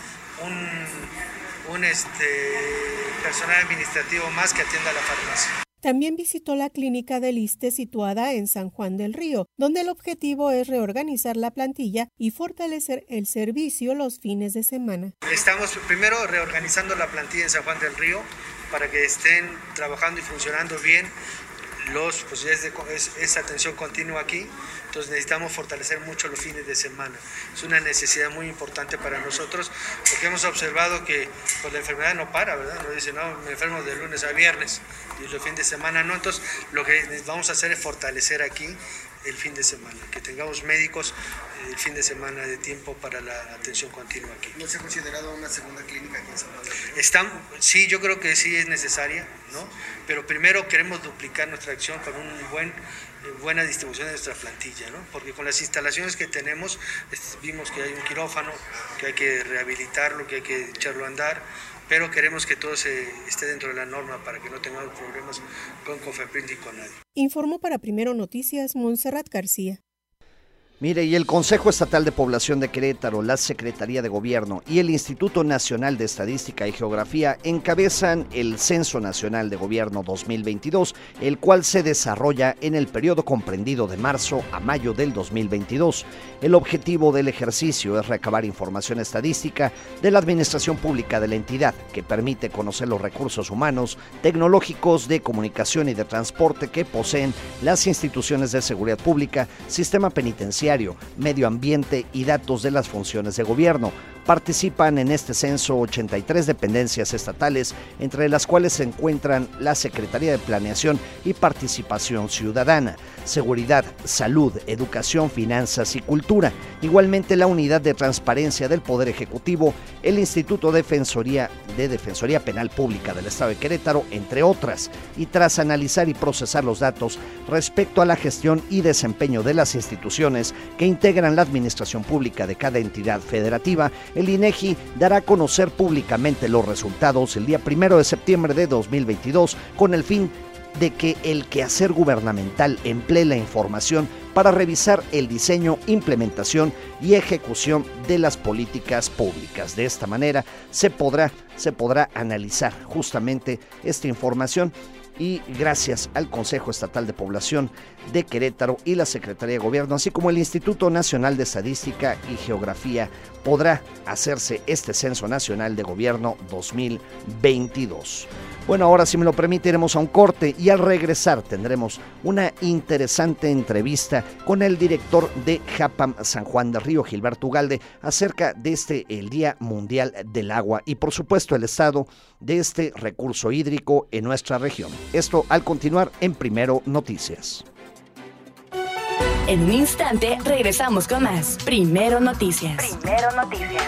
un, un este, personal administrativo más que atienda a la farmacia. También visitó la clínica del ISSSTE situada en San Juan del Río, donde el objetivo es reorganizar la plantilla y fortalecer el servicio los fines de semana. Estamos primero reorganizando la plantilla en San Juan del Río para que estén trabajando y funcionando bien los, pues es, de, es, es atención continua aquí, entonces necesitamos fortalecer mucho los fines de semana. Es una necesidad muy importante para nosotros porque hemos observado que pues, la enfermedad no para, ¿verdad? Nos dicen, no, me enfermo de lunes a viernes y los fines de semana no, entonces lo que vamos a hacer es fortalecer aquí el fin de semana, que tengamos médicos el fin de semana de tiempo para la atención continua aquí. ¿No se ha considerado una segunda clínica aquí en San Juan del Río? Están, sí, yo creo que sí es necesaria, ¿no? Pero primero queremos duplicar nuestra acción con una buen, buena distribución de nuestra plantilla, ¿no? Porque con las instalaciones que tenemos, vimos que hay un quirófano, que hay que rehabilitarlo, que hay que echarlo a andar, pero queremos que todo se esté dentro de la norma para que no tengamos problemas con COFEPRIS ni con nadie. Informó para Primero Noticias Montserrat García. Mire, y el Consejo Estatal de Población de Querétaro, la Secretaría de Gobierno y el Instituto Nacional de Estadística y Geografía encabezan el Censo Nacional de Gobierno dos mil veintidós, el cual se desarrolla en el periodo comprendido de marzo a mayo del dos mil veintidós. El objetivo del ejercicio es recabar información estadística de la administración pública de la entidad, que permite conocer los recursos humanos, tecnológicos, de comunicación y de transporte que poseen las instituciones de seguridad pública, sistema penitenciario, medio ambiente y datos de las funciones de gobierno. Participan en este censo ochenta y tres dependencias estatales, entre las cuales se encuentran la Secretaría de Planeación y Participación Ciudadana, Seguridad, Salud, Educación, Finanzas y Cultura. Igualmente la Unidad de Transparencia del Poder Ejecutivo, el Instituto Defensoría de Defensoría Penal Pública del Estado de Querétaro, entre otras. Y tras analizar y procesar los datos respecto a la gestión y desempeño de las instituciones que integran la administración pública de cada entidad federativa, el INEGI dará a conocer públicamente los resultados el día primero de septiembre de dos mil veintidós, con el fin de que el quehacer gubernamental emplee la información para revisar el diseño, implementación y ejecución de las políticas públicas. De esta manera se podrá, se podrá analizar justamente esta información, y gracias al Consejo Estatal de Población de Querétaro y la Secretaría de Gobierno, así como el Instituto Nacional de Estadística y Geografía, podrá hacerse este Censo Nacional de Gobierno dos mil veintidós. Bueno, ahora, si me lo permite, iremos a un corte y al regresar tendremos una interesante entrevista con el director de JAPAM San Juan del Río, Gilberto Ugalde, acerca de este, el Día Mundial del Agua y, por supuesto, el estado de este recurso hídrico en nuestra región. Esto al continuar en Primero Noticias. En un instante regresamos con más Primero Noticias. Primero Noticias.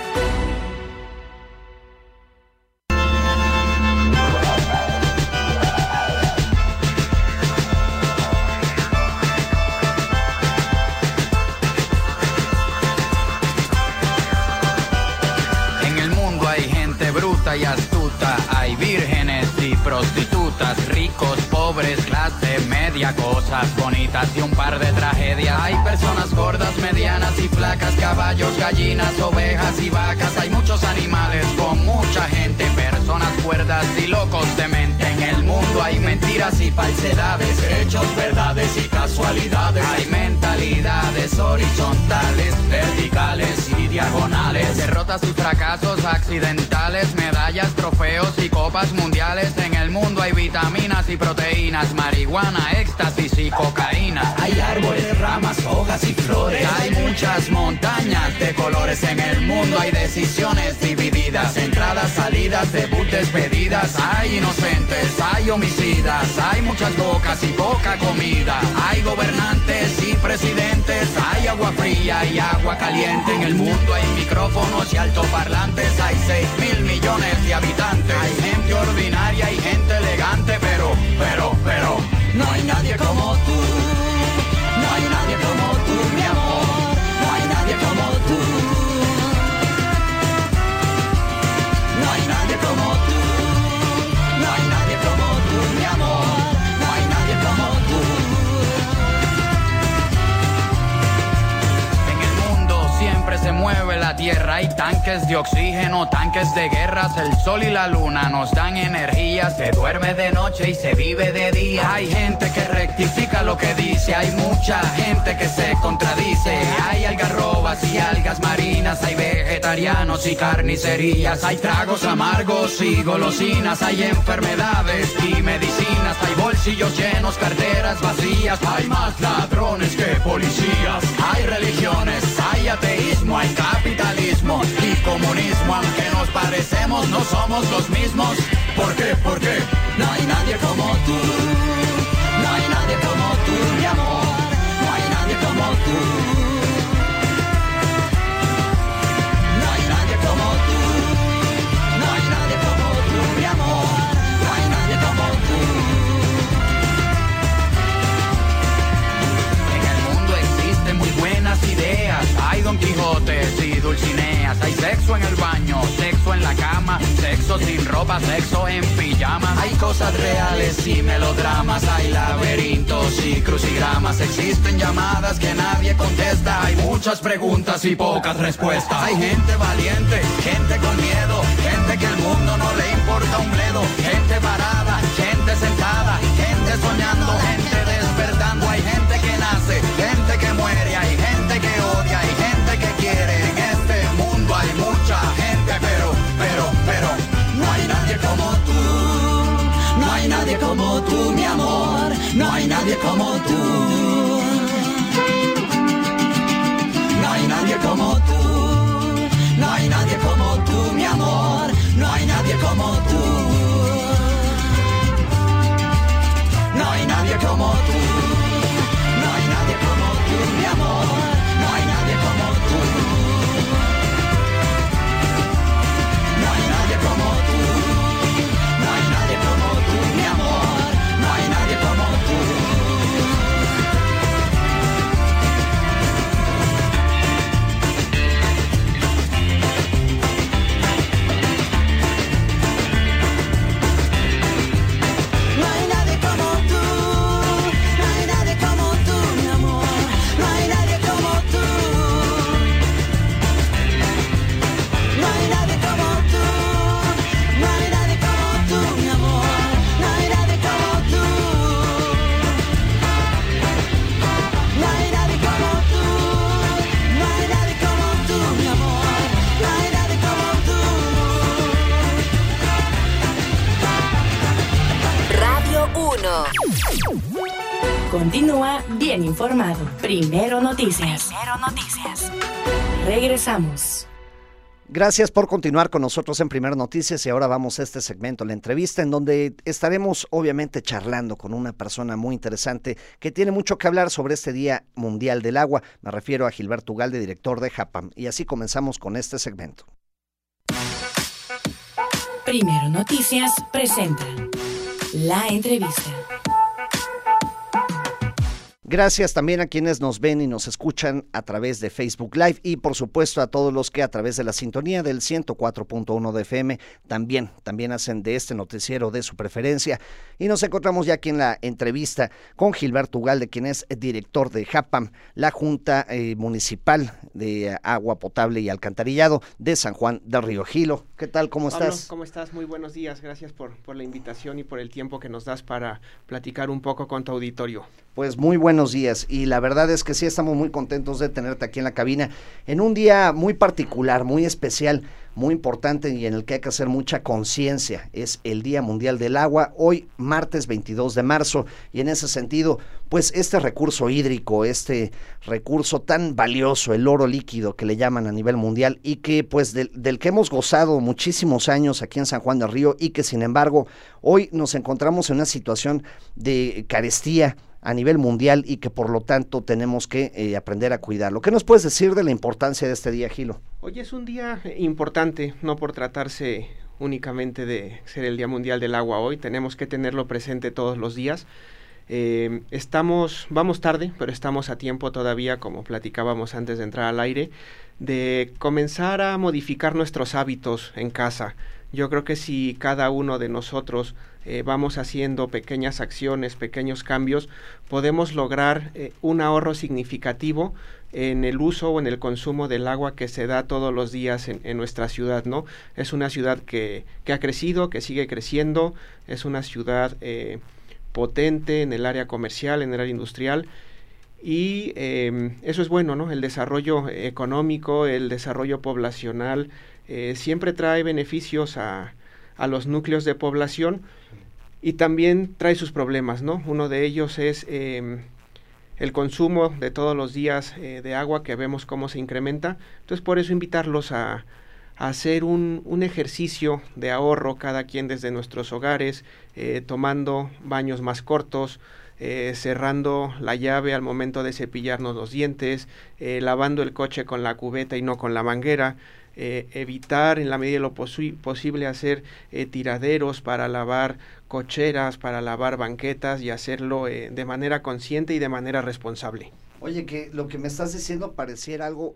Y astuta, hay vírgenes y prostitutas, ricos, pobres, clase media, cosas bonitas y un par de tragedias. Hay personas gordas, medianas y flacas, caballos, gallinas, ovejas y vacas. Hay muchos animales con mucha gente, personas cuerdas y locos de mente. En el mundo hay mentiras y falsedades, hechos, verdades y casualidades. Hay mentalidades horizontales, verticales y diagonales, derrotas y fracasos accidentales, medallas, trofeos y copas mundiales. En el mundo hay vitaminas y proteínas, marihuana, éxtasis y cocaína. Hay árboles, ramas, hojas y flores. Hay muchas montañas de colores. En el mundo hay decisiones divididas, entradas, salidas, debut, despedidas. Hay inocentes, hay homicidas, hay muchas bocas y poca comida. Hay gobernantes y presidentes, hay agua fría y agua caliente. En el mundo hay micrófonos y altoparlantes. Hay seis mil millones de habitantes. Hay gente ordinaria y gente elegante, pero, pero, pero no hay nadie como tú. No hay nadie como tú, mi amor. No hay nadie como tú. No hay nadie como tú. No hay nadie como tú, mi amor. No hay nadie como tú. En el mundo siempre se mueve la tierra. Hay tanques de oxígeno, tanques de guerras. El sol y la luna nos dan energía. Se duerme de noche y se vive de día. Hay gente que rectifica lo que dice. Hay mucha gente que se contradice. Hay algarrobas y algas marinas. Hay vegetarianos y carnicerías. Hay tragos amargos y golosinas. Hay enfermedades y medicinas. Hay bolsillos llenos, carteras vacías. Hay más ladrones que policías. Hay religiones, hay ateísmo, hay capitalismo y comunismo. Aunque nos parecemos, no somos los mismos. ¿Por qué? ¿Por qué? No hay nadie como tú. No hay nadie como tú, mi amor. No hay nadie como tú. No hay nadie como tú. No hay nadie como tú, mi amor. No hay nadie como tú. En el mundo existen muy buenas ideas. Hay Don Quijotes y Dulcineas. Hay sexo en el baño, sexo en la cama, sexo sin ropa. ropa, sexo en pijama. Hay cosas reales y melodramas, hay laberintos y crucigramas. Existen llamadas que nadie contesta, hay muchas preguntas y pocas respuestas. Hay gente valiente, gente con miedo, gente que el mundo no le importa un bledo. Gente parada, gente sentada, gente soñando, gente despertando. Hay gente que nace, gente que muere, hay gente que odia, hay gente que quiere. En este mundo hay mucha gente, pero, pero, pero no hay nadie como tú. No hay nadie como tú, mi amor. No hay nadie como tú. No hay nadie como tú. No hay nadie como tú, mi amor. No hay nadie como tú. No hay nadie como tú. No hay nadie como tú, mi amor. No hay nadie como tú. No hay nadie como tú. No hay nadie como tú, mi amor. No hay nadie como tú. No hay nadie como tú. No hay nadie como tú, mi amor. No hay nadie como tú. No hay nadie como tú. No hay nadie como tú, mi amor. No hay nadie como tú. No hay nadie como tú. No hay nadie como tú, mi amor. No hay nadie como tú. Radio uno. Continúa bien informado. Primero Noticias. Primero Noticias. Regresamos. Gracias por continuar con nosotros en Primero Noticias y ahora vamos a este segmento, la entrevista, en donde estaremos obviamente charlando con una persona muy interesante que tiene mucho que hablar sobre este Día Mundial del Agua. Me refiero a Gilberto Ugalde, director de JAPAM. Y así comenzamos con este segmento. Primero Noticias presenta la entrevista. Gracias también a quienes nos ven y nos escuchan a través de Facebook Live y por supuesto a todos los que a través de la sintonía del ciento cuatro punto uno de F M también, también hacen de este noticiero de su preferencia. Y nos encontramos ya aquí en la entrevista con Gilberto Ugalde, quien es director de JAPAM, la Junta eh, Municipal de Agua Potable y Alcantarillado de San Juan del Río. Gilo, ¿qué tal? ¿Cómo Pablo, estás? ¿cómo estás? Muy buenos días. Gracias por, por la invitación y por el tiempo que nos das para platicar un poco con tu auditorio. Pues muy buenos días y la verdad es que sí estamos muy contentos de tenerte aquí en la cabina en un día muy particular, muy especial, muy importante y en el que hay que hacer mucha conciencia. Es el Día Mundial del Agua, hoy martes veintidós de marzo, y en ese sentido, pues este recurso hídrico, este recurso tan valioso, el oro líquido que le llaman a nivel mundial y que pues del, del que hemos gozado muchísimos años aquí en San Juan del Río y que sin embargo hoy nos encontramos en una situación de carestía a nivel mundial y que por lo tanto tenemos que eh, aprender a cuidarlo. ¿Qué nos puedes decir de la importancia de este día, Gilo? Hoy es un día importante, no por tratarse únicamente de ser el Día Mundial del Agua hoy, tenemos que tenerlo presente todos los días. Eh, estamos, vamos tarde, pero estamos a tiempo todavía, como platicábamos antes de entrar al aire, de comenzar a modificar nuestros hábitos en casa. Yo creo que si cada uno de nosotros eh, vamos haciendo pequeñas acciones, pequeños cambios, podemos lograr eh, un ahorro significativo en el uso o en el consumo del agua que se da todos los días en, en nuestra ciudad, ¿no? Es una ciudad que, que ha crecido, que sigue creciendo, es una ciudad eh, potente en el área comercial, en el área industrial, y eh, eso es bueno, ¿no? El desarrollo económico, el desarrollo poblacional, eh, siempre trae beneficios a, a los núcleos de población y también trae sus problemas, ¿no? Uno de ellos es eh, el consumo de todos los días eh, de agua, que vemos cómo se incrementa. Entonces, por eso invitarlos a, a hacer un, un ejercicio de ahorro, cada quien desde nuestros hogares, eh, tomando baños más cortos, Eh, cerrando la llave al momento de cepillarnos los dientes, eh, lavando el coche con la cubeta y no con la manguera, eh, evitar en la medida de lo posi- posible hacer eh, tiraderos para lavar cocheras, para lavar banquetas y hacerlo eh, de manera consciente y de manera responsable. Oye, que lo que me estás diciendo pareciera algo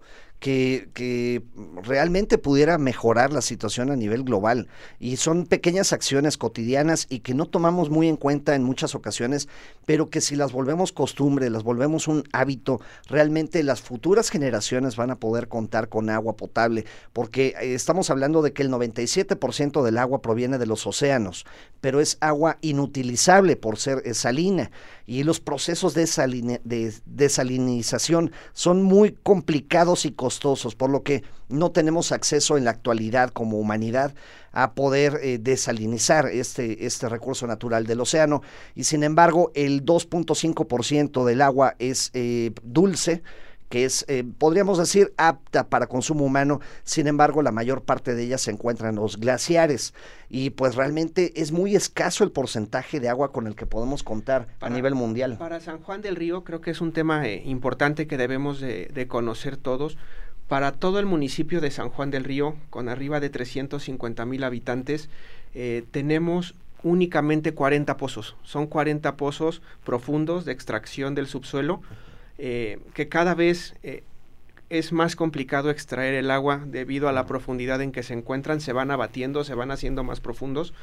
que, que realmente pudiera mejorar la situación a nivel global. Y son pequeñas acciones cotidianas y que no tomamos muy en cuenta en muchas ocasiones, pero que si las volvemos costumbre, las volvemos un hábito, realmente las futuras generaciones van a poder contar con agua potable, porque eh, estamos hablando de que el noventa y siete por ciento del agua proviene de los océanos, pero es agua inutilizable por ser eh, salina, y los procesos de, saline, de desalinización son muy complicados y costosos, por lo que no tenemos acceso en la actualidad como humanidad a poder eh, desalinizar este, este recurso natural del océano, y sin embargo el dos punto cinco por ciento del agua es eh, dulce, que es, eh, podríamos decir, apta para consumo humano. Sin embargo, la mayor parte de ellas se encuentra en los glaciares, y pues realmente es muy escaso el porcentaje de agua con el que podemos contar para, a nivel mundial. Para San Juan del Río creo que es un tema eh, importante que debemos de, de conocer todos. Para todo el municipio de San Juan del Río, con arriba de trescientos cincuenta mil habitantes, eh, tenemos únicamente cuarenta pozos. Son cuarenta pozos profundos de extracción del subsuelo, eh, que cada vez eh, es más complicado extraer el agua debido a la profundidad en que se encuentran. Se van abatiendo, se van haciendo más profundos.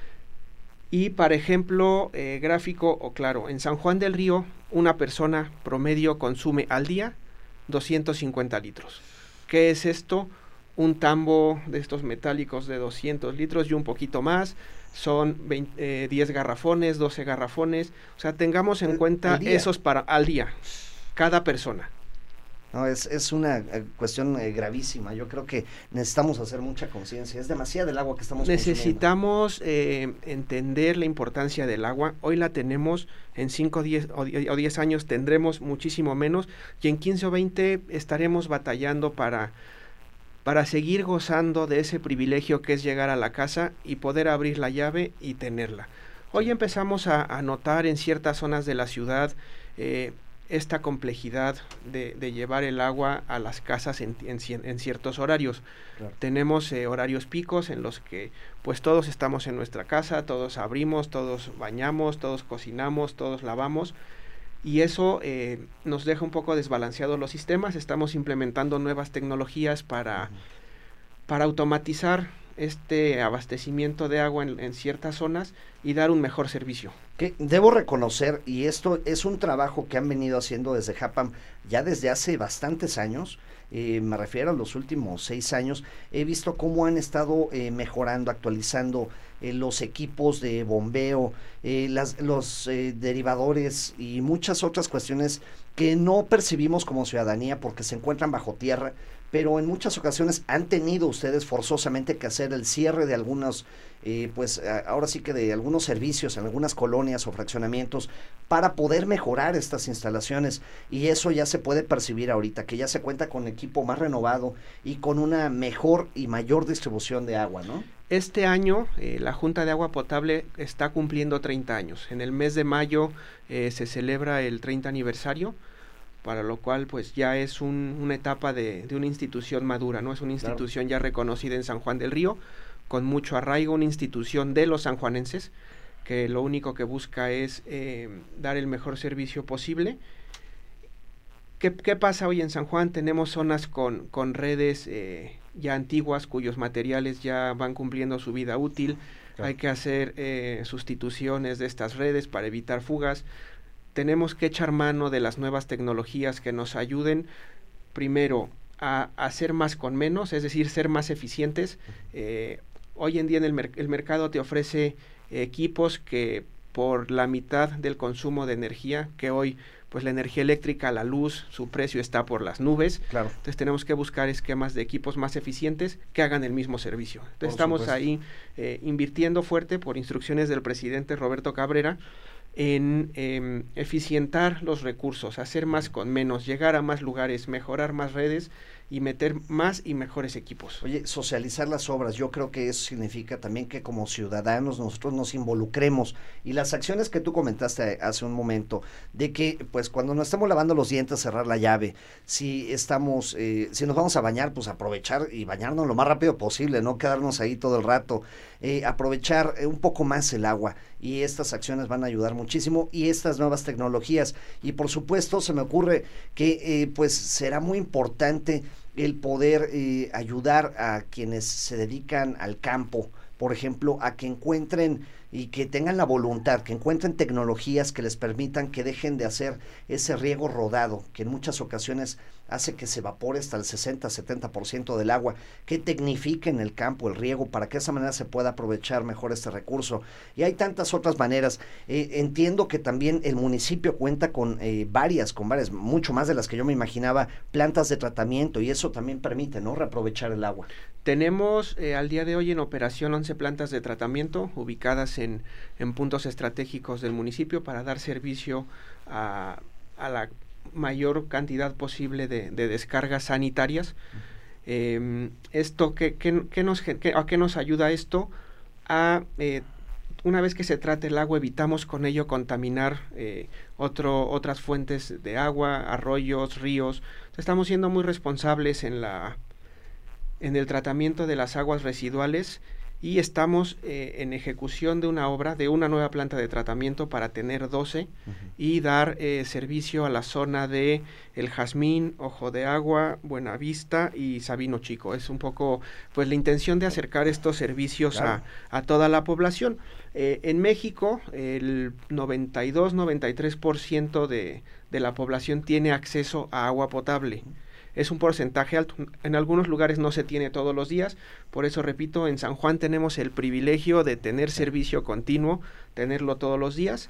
Y, por ejemplo, eh, gráfico o claro, en San Juan del Río, una persona promedio consume al día doscientos cincuenta litros. ¿Qué es esto? Un tambo de estos metálicos de doscientos litros y un poquito más. Son veinte, eh, diez garrafones, doce garrafones. O sea, tengamos en cuenta esos para al día, cada persona. No, es, es una eh, cuestión eh, gravísima. Yo creo que necesitamos hacer mucha conciencia. Es demasiada el agua que estamos Necesitamos eh, entender la importancia del agua. Hoy la tenemos, en cinco diez, o diez años tendremos muchísimo menos, y en quince o veinte estaremos batallando para, para seguir gozando de ese privilegio que es llegar a la casa y poder abrir la llave y tenerla. Hoy empezamos a, a notar en ciertas zonas de la ciudad eh, esta complejidad de, de llevar el agua a las casas en, en, en ciertos horarios. Claro. Tenemos eh, horarios picos en los que pues todos estamos en nuestra casa, todos abrimos, todos bañamos, todos cocinamos, todos lavamos, y eso eh, nos deja un poco desbalanceados los sistemas. Estamos implementando nuevas tecnologías para, uh-huh. para automatizar este abastecimiento de agua en, en ciertas zonas y dar un mejor servicio. Que debo reconocer, y esto es un trabajo que han venido haciendo desde Japam ya desde hace bastantes años, eh, me refiero a los últimos seis años, he visto cómo han estado eh, mejorando, actualizando eh, los equipos de bombeo, eh, las, los eh, derivadores y muchas otras cuestiones que no percibimos como ciudadanía porque se encuentran bajo tierra, pero en muchas ocasiones han tenido ustedes forzosamente que hacer el cierre de algunos, eh, pues a, ahora sí que de algunos servicios en algunas colonias o fraccionamientos para poder mejorar estas instalaciones, y eso ya se puede percibir ahorita, que ya se cuenta con equipo más renovado y con una mejor y mayor distribución de agua, ¿no? Este año eh, la Junta de Agua Potable está cumpliendo treinta años. En el mes de mayo eh, se celebra el treinta aniversario, para lo cual pues ya es un, una etapa de, de una institución madura, ¿no? Es una institución claro. ya reconocida en San Juan del Río, con mucho arraigo, una institución de los sanjuanenses, que lo único que busca es eh, dar el mejor servicio posible. ¿Qué, qué pasa hoy en San Juan? Tenemos zonas con, con redes eh, ya antiguas, cuyos materiales ya van cumpliendo su vida útil. Claro. Hay que hacer eh, sustituciones de estas redes para evitar fugas. Tenemos que echar mano de las nuevas tecnologías que nos ayuden, primero, a, a hacer más con menos, es decir, ser más eficientes. Eh, hoy en día en el, mer- el mercado te ofrece eh, equipos que por la mitad del consumo de energía, que hoy pues la energía eléctrica, la luz, su precio está por las nubes. Claro. Entonces tenemos que buscar esquemas de equipos más eficientes que hagan el mismo servicio. Entonces por estamos supuesto. ahí eh, invirtiendo fuerte por instrucciones del presidente Roberto Cabrera, en eh, eficientar los recursos, hacer más con menos, llegar a más lugares, mejorar más redes y meter más y mejores equipos. Oye, socializar las obras, yo creo que eso significa también que como ciudadanos nosotros nos involucremos, y las acciones que tú comentaste hace un momento, de que pues cuando nos estamos lavando los dientes, cerrar la llave, si estamos, eh, si nos vamos a bañar, pues aprovechar y bañarnos lo más rápido posible, no quedarnos ahí todo el rato, eh, aprovechar eh, un poco más el agua, y estas acciones van a ayudar muchísimo, y estas nuevas tecnologías, y por supuesto se me ocurre que eh, pues será muy importante el poder eh, ayudar a quienes se dedican al campo, por ejemplo, a que encuentren y que tengan la voluntad, que encuentren tecnologías que les permitan que dejen de hacer ese riego rodado, que en muchas ocasiones hace que se evapore hasta el sesenta, setenta por ciento del agua, que tecnifiquen el campo, el riego, para que de esa manera se pueda aprovechar mejor este recurso. Y hay tantas otras maneras. Eh, entiendo que también el municipio cuenta con eh, varias, con varias, mucho más de las que yo me imaginaba, plantas de tratamiento, y eso también permite, ¿no?, reaprovechar el agua. Tenemos eh, al día de hoy en operación once plantas de tratamiento ubicadas en, en puntos estratégicos del municipio para dar servicio a, a la mayor cantidad posible de, de descargas sanitarias. Eh, esto ¿qué, qué, qué nos, qué, ¿A qué nos ayuda esto? A eh, una vez que se trate el agua, evitamos con ello contaminar eh, otro, otras fuentes de agua, arroyos, ríos. Estamos siendo muy responsables en la en el tratamiento de las aguas residuales, y estamos eh, en ejecución de una obra de una nueva planta de tratamiento para tener doce uh-huh. y dar eh, servicio a la zona de El Jazmín, Ojo de Agua, Buenavista y Sabino Chico. Es un poco pues la intención de acercar estos servicios claro. a, a toda la población. Eh, en México el noventa y dos, noventa y tres por ciento de, de la población tiene acceso a agua potable. Uh-huh. Es un porcentaje alto, en algunos lugares no se tiene todos los días, por eso repito, en San Juan tenemos el privilegio de tener servicio continuo, tenerlo todos los días,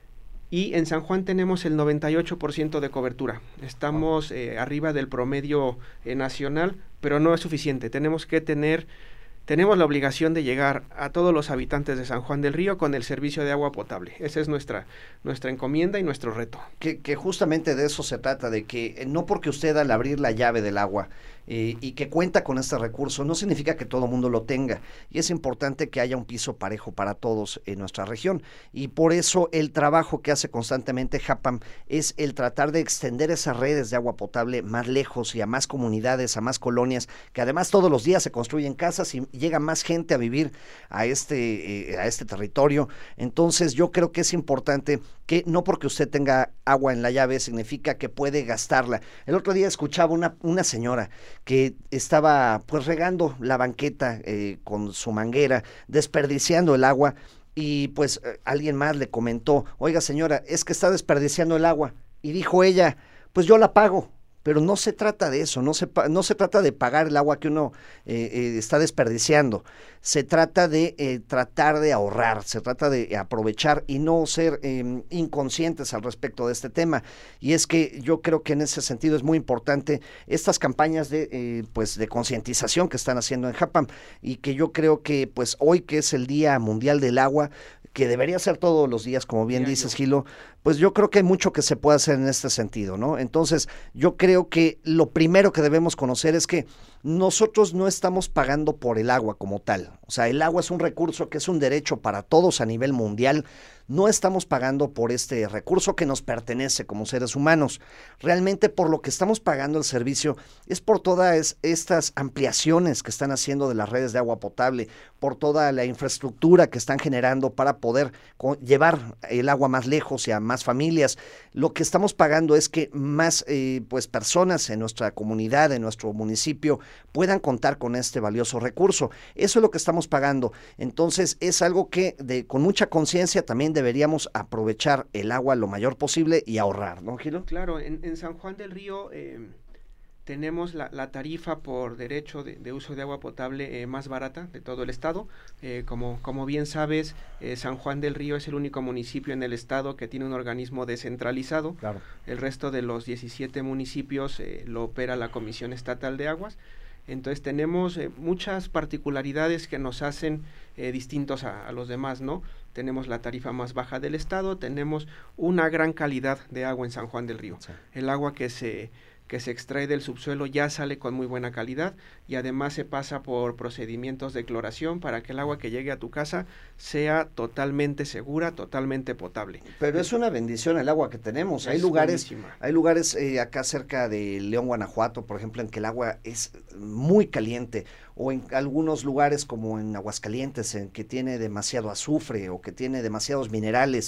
y en San Juan tenemos el noventa y ocho por ciento de cobertura. Estamos eh, arriba del promedio eh, nacional, pero no es suficiente, tenemos que tener... Tenemos la obligación de llegar a todos los habitantes de San Juan del Río con el servicio de agua potable. Esa es nuestra, nuestra encomienda y nuestro reto. Que, que justamente de eso se trata, de que eh, no porque usted al abrir la llave del agua eh, y que cuenta con este recurso, no significa que todo mundo lo tenga. Y es importante que haya un piso parejo para todos en nuestra región. Y por eso el trabajo que hace constantemente Japam es el tratar de extender esas redes de agua potable más lejos y a más comunidades, a más colonias, que además todos los días se construyen casas y llega más gente a vivir a este, eh, a este territorio. Entonces yo creo que es importante que no porque usted tenga agua en la llave significa que puede gastarla. El otro día escuchaba una, una señora que estaba pues regando la banqueta eh, con su manguera, desperdiciando el agua, y pues eh, alguien más le comentó: oiga señora, es que está desperdiciando el agua, y dijo ella: pues yo la pago. Pero no se trata de eso, no se, no se trata de pagar el agua que uno eh, eh, está desperdiciando, se trata de eh, tratar de ahorrar, se trata de aprovechar y no ser eh, inconscientes al respecto de este tema. Y es que yo creo que en ese sentido es muy importante estas campañas de eh, pues de concientización que están haciendo en Japam, y que yo creo que pues hoy, que es el Día Mundial del Agua, que debería ser todos los días, como bien Diario. dices, Gilo, pues yo creo que hay mucho que se puede hacer en este sentido, ¿no? Entonces, yo creo que lo primero que debemos conocer es que nosotros no estamos pagando por el agua como tal. O sea, el agua es un recurso que es un derecho para todos a nivel mundial. No estamos pagando por este recurso que nos pertenece como seres humanos. Realmente por lo que estamos pagando el servicio es por todas estas ampliaciones que están haciendo de las redes de agua potable, por toda la infraestructura que están generando para poder llevar el agua más lejos y a más familias. Lo que estamos pagando es que más eh, pues personas en nuestra comunidad, en nuestro municipio, puedan contar con este valioso recurso. Eso es lo que estamos pagando. Entonces es algo que de, con mucha conciencia también deberíamos aprovechar el agua lo mayor posible y ahorrar, ¿no, Gilo? Claro, en, en San Juan del Río eh, tenemos la, la tarifa por derecho de, de uso de agua potable eh, más barata de todo el estado. Eh, como, como bien sabes, eh, San Juan del Río es el único municipio en el estado que tiene un organismo descentralizado. Claro. El resto de los diecisiete municipios eh, lo opera la Comisión Estatal de Aguas. Entonces tenemos eh, muchas particularidades que nos hacen eh, distintos a, a los demás, ¿no? Tenemos la tarifa más baja del estado, tenemos una gran calidad de agua en San Juan del Río. Sí. El agua que se que se extrae del subsuelo ya sale con muy buena calidad, y además se pasa por procedimientos de cloración para que el agua que llegue a tu casa sea totalmente segura, totalmente potable. Pero es una bendición el agua que tenemos. Hay lugares, buenísima. hay lugares eh, acá cerca de León, Guanajuato, por ejemplo, en que el agua es muy caliente, o en algunos lugares como en Aguascalientes, en que tiene demasiado azufre o que tiene demasiados minerales.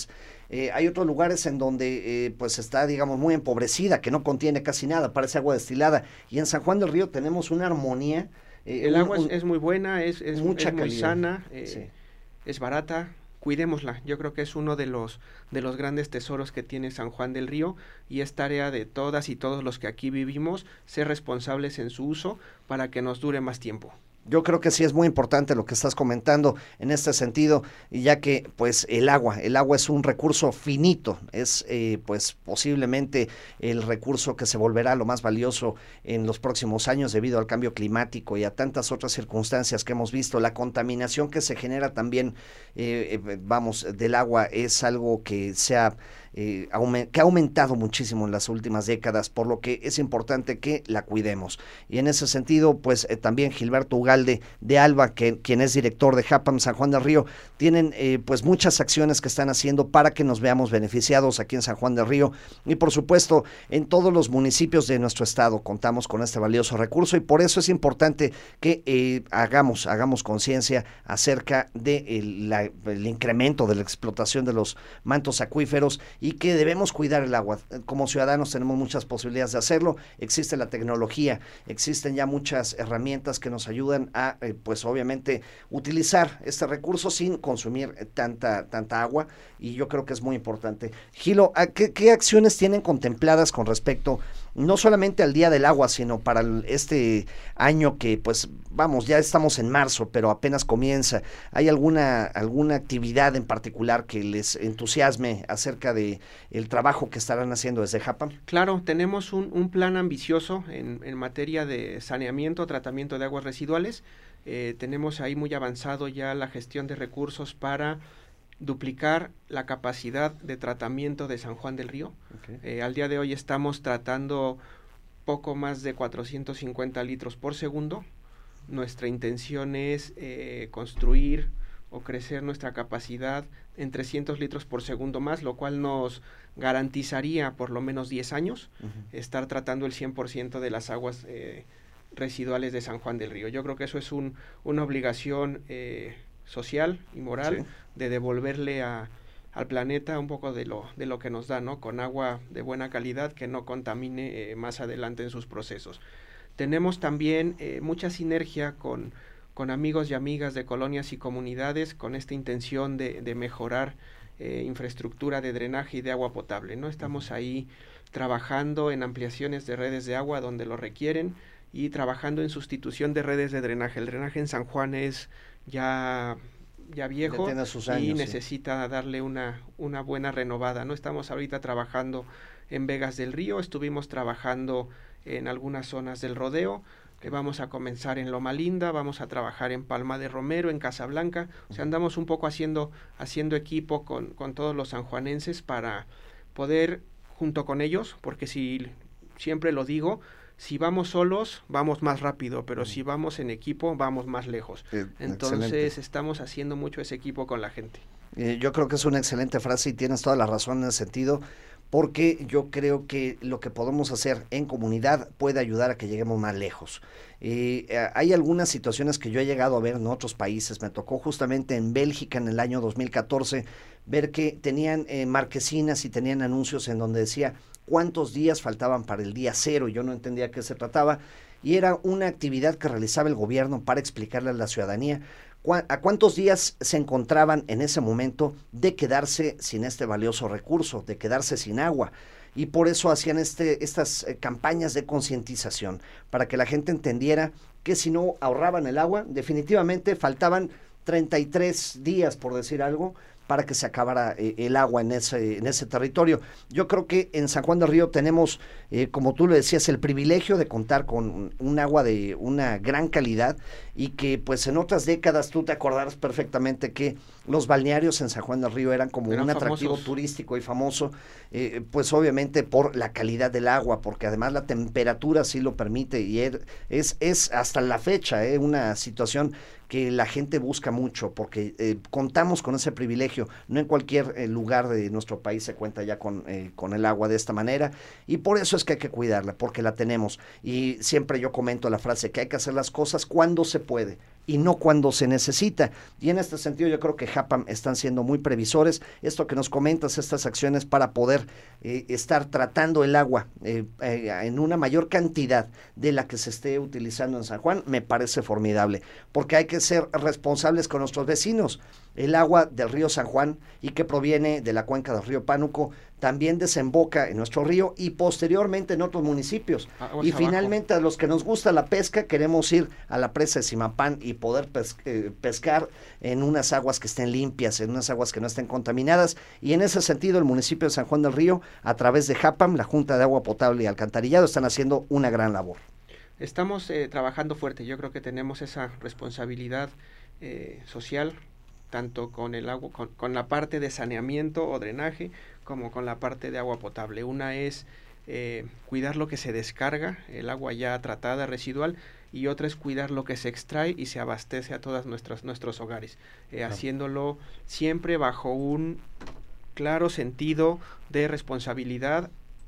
Eh, hay otros lugares en donde eh, pues está, digamos, muy empobrecida, que no contiene casi nada, parece agua destilada. Y en San Juan del Río tenemos una armonía. Eh, El un- agua es, un- es muy buena, es, es, mucha es muy calidad. sana, eh, Sí. es barata, cuidémosla. Yo creo que es uno de los, de los grandes tesoros que tiene San Juan del Río y es tarea de todas y todos los que aquí vivimos ser responsables en su uso para que nos dure más tiempo. Yo creo que sí es muy importante lo que estás comentando en este sentido, y ya que pues el agua, el agua es un recurso finito, es eh, pues posiblemente el recurso que se volverá lo más valioso en los próximos años debido al cambio climático y a tantas otras circunstancias que hemos visto. La contaminación que se genera también, eh, eh, vamos, del agua es algo que se ha Eh, aument- que ha aumentado muchísimo en las últimas décadas, por lo que es importante que la cuidemos. Y en ese sentido, pues eh, también Gilberto Ugalde de Alba, que, quien es director de JAPAM San Juan del Río, tienen eh, pues muchas acciones que están haciendo para que nos veamos beneficiados aquí en San Juan del Río, y por supuesto en todos los municipios de nuestro estado contamos con este valioso recurso, y por eso es importante que eh, hagamos, hagamos conciencia acerca del de la, el incremento de la explotación de los mantos acuíferos, y que debemos cuidar el agua. Como ciudadanos tenemos muchas posibilidades de hacerlo, existe la tecnología, existen ya muchas herramientas que nos ayudan a, eh, pues obviamente, utilizar este recurso sin consumir eh, tanta, tanta agua, y yo creo que es muy importante. Gilo, ¿a qué, qué acciones tienen contempladas con respecto no solamente al Día del Agua, sino para el- este año que, pues, vamos, ya estamos en marzo, pero apenas comienza? ¿Hay alguna, alguna actividad en particular que les entusiasme acerca de el trabajo que estarán haciendo desde JAPAM? Claro, tenemos un, un plan ambicioso en, en materia de saneamiento, tratamiento de aguas residuales. Eh, tenemos ahí muy avanzado ya la gestión de recursos para duplicar la capacidad de tratamiento de San Juan del Río. Okay. Eh, al día de hoy estamos tratando poco más de cuatrocientos cincuenta litros por segundo. Nuestra intención es eh, construir o crecer nuestra capacidad en trescientos litros por segundo más, lo cual nos garantizaría por lo menos diez años Uh-huh. estar tratando el cien por ciento de las aguas eh, residuales de San Juan del Río. Yo creo que eso es un, una obligación eh, social y moral, Sí. de devolverle a, al planeta un poco de lo, de lo que nos da, ¿no? Con agua de buena calidad que no contamine eh, más adelante en sus procesos. Tenemos también eh, mucha sinergia con, con amigos y amigas de colonias y comunidades con esta intención de, de mejorar eh, infraestructura de drenaje y de agua potable, ¿no? Estamos ahí trabajando en ampliaciones de redes de agua donde lo requieren y trabajando en sustitución de redes de drenaje. El drenaje en San Juan es ya, ya viejo Ya tiene sus y años, sí. necesita darle una, una buena renovada, ¿no? Estamos ahorita trabajando en Vegas del Río, estuvimos trabajando en algunas zonas del rodeo, que vamos a comenzar en Loma Linda, vamos a trabajar en Palma de Romero, en Casablanca, o sea, andamos un poco haciendo, haciendo equipo con, con todos los sanjuanenses para poder, junto con ellos, porque si, siempre lo digo, si vamos solos, vamos más rápido, pero si vamos en equipo, vamos más lejos. Eh, Entonces, excelente. estamos haciendo mucho ese equipo con la gente. Eh, yo creo que es una excelente frase y tienes toda la razón en ese sentido, porque yo creo que lo que podemos hacer en comunidad puede ayudar a que lleguemos más lejos. Eh, eh, hay algunas situaciones que yo he llegado a ver en otros países. Me tocó justamente en Bélgica en el año dos mil catorce ver que tenían eh, marquesinas y tenían anuncios en donde decía cuántos días faltaban para el día cero. Yo no entendía qué se trataba, y era una actividad que realizaba el gobierno para explicarle a la ciudadanía a cuántos días se encontraban en ese momento de quedarse sin este valioso recurso, de quedarse sin agua. Y por eso hacían este, estas eh, campañas de concientización, para que la gente entendiera que si no ahorraban el agua, definitivamente faltaban treinta y tres días, por decir algo, para que se acabara eh, el agua en ese, en ese territorio. Yo creo que en San Juan del Río tenemos, eh, como tú lo decías, el privilegio de contar con un agua de una gran calidad, y que pues en otras décadas tú te acordarás perfectamente que los balnearios en San Juan del Río eran como Eran un atractivo famosos. turístico y famoso, eh, pues obviamente por la calidad del agua, porque además la temperatura sí lo permite, y er- es, es hasta la fecha eh, una situación que la gente busca mucho, porque eh, contamos con ese privilegio. No en cualquier eh, lugar de nuestro país se cuenta ya con, eh, con el agua de esta manera, y por eso es que hay que cuidarla, porque la tenemos. Y siempre yo comento la frase que hay que hacer las cosas cuando se puede, y no cuando se necesita. Y en este sentido yo creo que Japam están siendo muy previsores. Esto que nos comentas, estas acciones para poder eh, estar tratando el agua eh, eh, en una mayor cantidad de la que se esté utilizando en San Juan, me parece formidable, porque hay que ser responsables con nuestros vecinos. El agua del río San Juan y que proviene de la cuenca del río Pánuco también desemboca en nuestro río y posteriormente en otros municipios. Aguas Y abajo. finalmente, a los que nos gusta la pesca, queremos ir a la presa de Simapán y poder pes- eh, pescar en unas aguas que estén limpias, en unas aguas que no estén contaminadas. Y en ese sentido, el municipio de San Juan del Río, a través de Japam, la Junta de Agua Potable y Alcantarillado, están haciendo una gran labor. Estamos eh, trabajando fuerte, yo creo que tenemos esa responsabilidad eh, social, tanto con el agua, con, con la parte de saneamiento o drenaje, como con la parte de agua potable. Una es eh, cuidar lo que se descarga, el agua ya tratada, residual, y otra es cuidar lo que se extrae y se abastece a todos nuestros, nuestros hogares, eh, Claro. haciéndolo siempre bajo un claro sentido de responsabilidad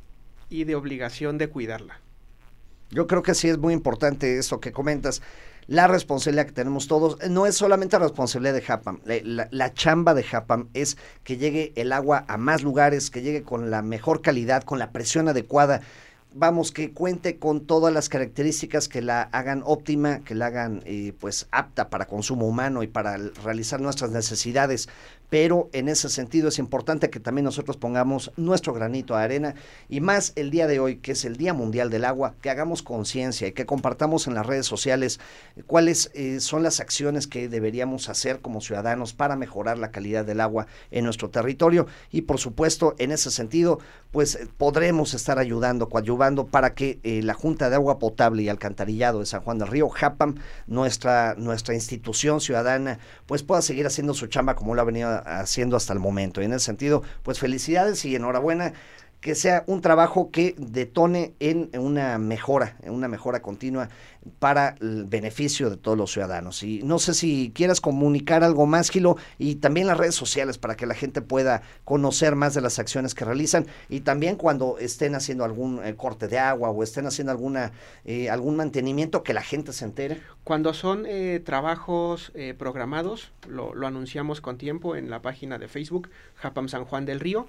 y de obligación de cuidarla. Yo creo que sí es muy importante eso que comentas. La responsabilidad que tenemos todos no es solamente la responsabilidad de Japam, la, la, la chamba de Japam es que llegue el agua a más lugares, que llegue con la mejor calidad, con la presión adecuada, vamos, que cuente con todas las características que la hagan óptima, que la hagan eh, pues apta para consumo humano y para l- realizar nuestras necesidades, pero en ese sentido es importante que también nosotros pongamos nuestro granito de arena y más el día de hoy, que es el Día Mundial del Agua, que hagamos conciencia y que compartamos en las redes sociales eh, cuáles eh, son las acciones que deberíamos hacer como ciudadanos para mejorar la calidad del agua en nuestro territorio y por supuesto en ese sentido pues eh, podremos estar ayudando, coadyuvando para que eh, la Junta de Agua Potable y Alcantarillado de San Juan del Río, Japam, nuestra, nuestra institución ciudadana, pues pueda seguir haciendo su chamba como lo ha venido haciendo hasta el momento. Y en ese sentido, pues felicidades y enhorabuena, que sea un trabajo que detone en una mejora, en una mejora continua para el beneficio de todos los ciudadanos. Y no sé si quieras comunicar algo más, Gilo, y también las redes sociales para que la gente pueda conocer más de las acciones que realizan y también cuando estén haciendo algún eh, corte de agua o estén haciendo alguna eh, algún mantenimiento, que la gente se entere. Cuando son eh, trabajos eh, programados, lo, lo anunciamos con tiempo en la página de Facebook, Japam San Juan del Río,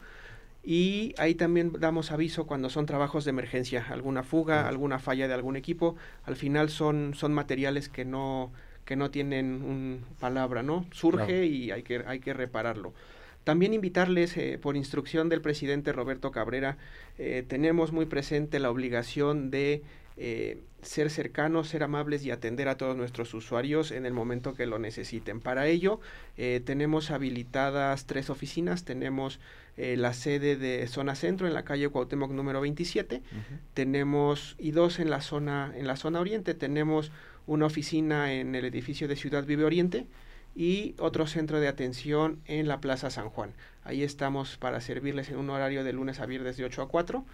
y ahí también damos aviso cuando son trabajos de emergencia, alguna fuga, alguna falla de algún equipo. Al final son, son materiales que no, que no tienen un palabra, ¿no? Surge Claro. y hay que, hay que repararlo. También invitarles, eh, por instrucción del presidente Roberto Cabrera, eh, tenemos muy presente la obligación de eh, ser cercanos, ser amables y atender a todos nuestros usuarios en el momento que lo necesiten. Para ello, eh, tenemos habilitadas tres oficinas, tenemos eh, la sede de Zona Centro en la calle Cuauhtémoc número veintisiete, Uh-huh. tenemos y dos en la zona, en la zona oriente, tenemos una oficina en el edificio de Ciudad Vive Oriente, y otro centro de atención en la Plaza San Juan. Ahí estamos para servirles en un horario de lunes a viernes de ocho a cuatro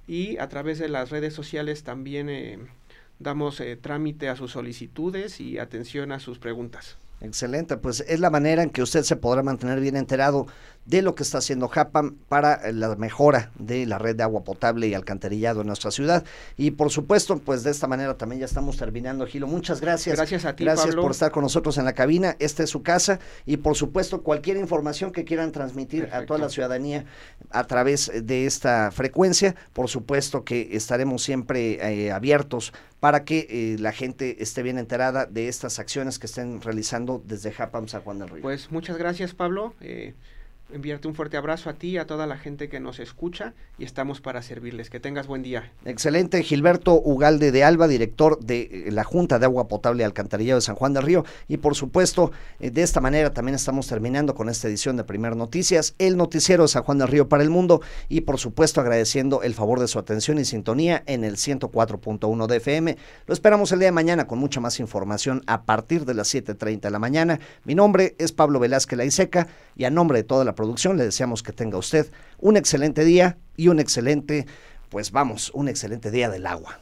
y a través de las redes sociales también eh, damos eh, trámite a sus solicitudes y atención a sus preguntas. Excelente, pues es la manera en que usted se podrá mantener bien enterado de lo que está haciendo Japam para la mejora de la red de agua potable y alcantarillado en nuestra ciudad. Y por supuesto, pues de esta manera también ya estamos terminando, Gilo. Muchas gracias. Gracias a ti, Gracias Pablo. por estar con nosotros en la cabina. Esta es su casa y por supuesto cualquier información que quieran transmitir Perfecto. a toda la ciudadanía a través de esta frecuencia, por supuesto que estaremos siempre eh, abiertos para que eh, la gente esté bien enterada de estas acciones que estén realizando desde Japam San Juan del Río. Pues muchas gracias, Pablo. Eh, enviarte un fuerte abrazo a ti y a toda la gente que nos escucha y estamos para servirles. Que tengas buen día. Excelente, Gilberto Ugalde de Alba, director de eh, la Junta de Agua Potable y Alcantarillado de San Juan del Río. Y por supuesto, eh, de esta manera también estamos terminando con esta edición de Primer Noticias, el noticiero de San Juan del Río para el mundo. Y por supuesto, agradeciendo el favor de su atención y sintonía en el ciento cuatro punto uno de F M. Lo esperamos el día de mañana con mucha más información a partir de las siete treinta de la mañana. Mi nombre es Pablo Velázquez Laiseca y a nombre de toda la producción le deseamos que tenga usted un excelente día y un excelente, pues vamos, un excelente día del agua.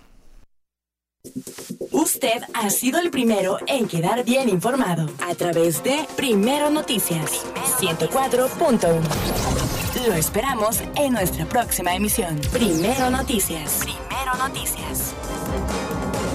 Usted ha sido el primero en quedar bien informado a través de Primero Noticias ciento cuatro punto uno. Lo esperamos en nuestra próxima emisión. Primero Noticias. Primero Noticias.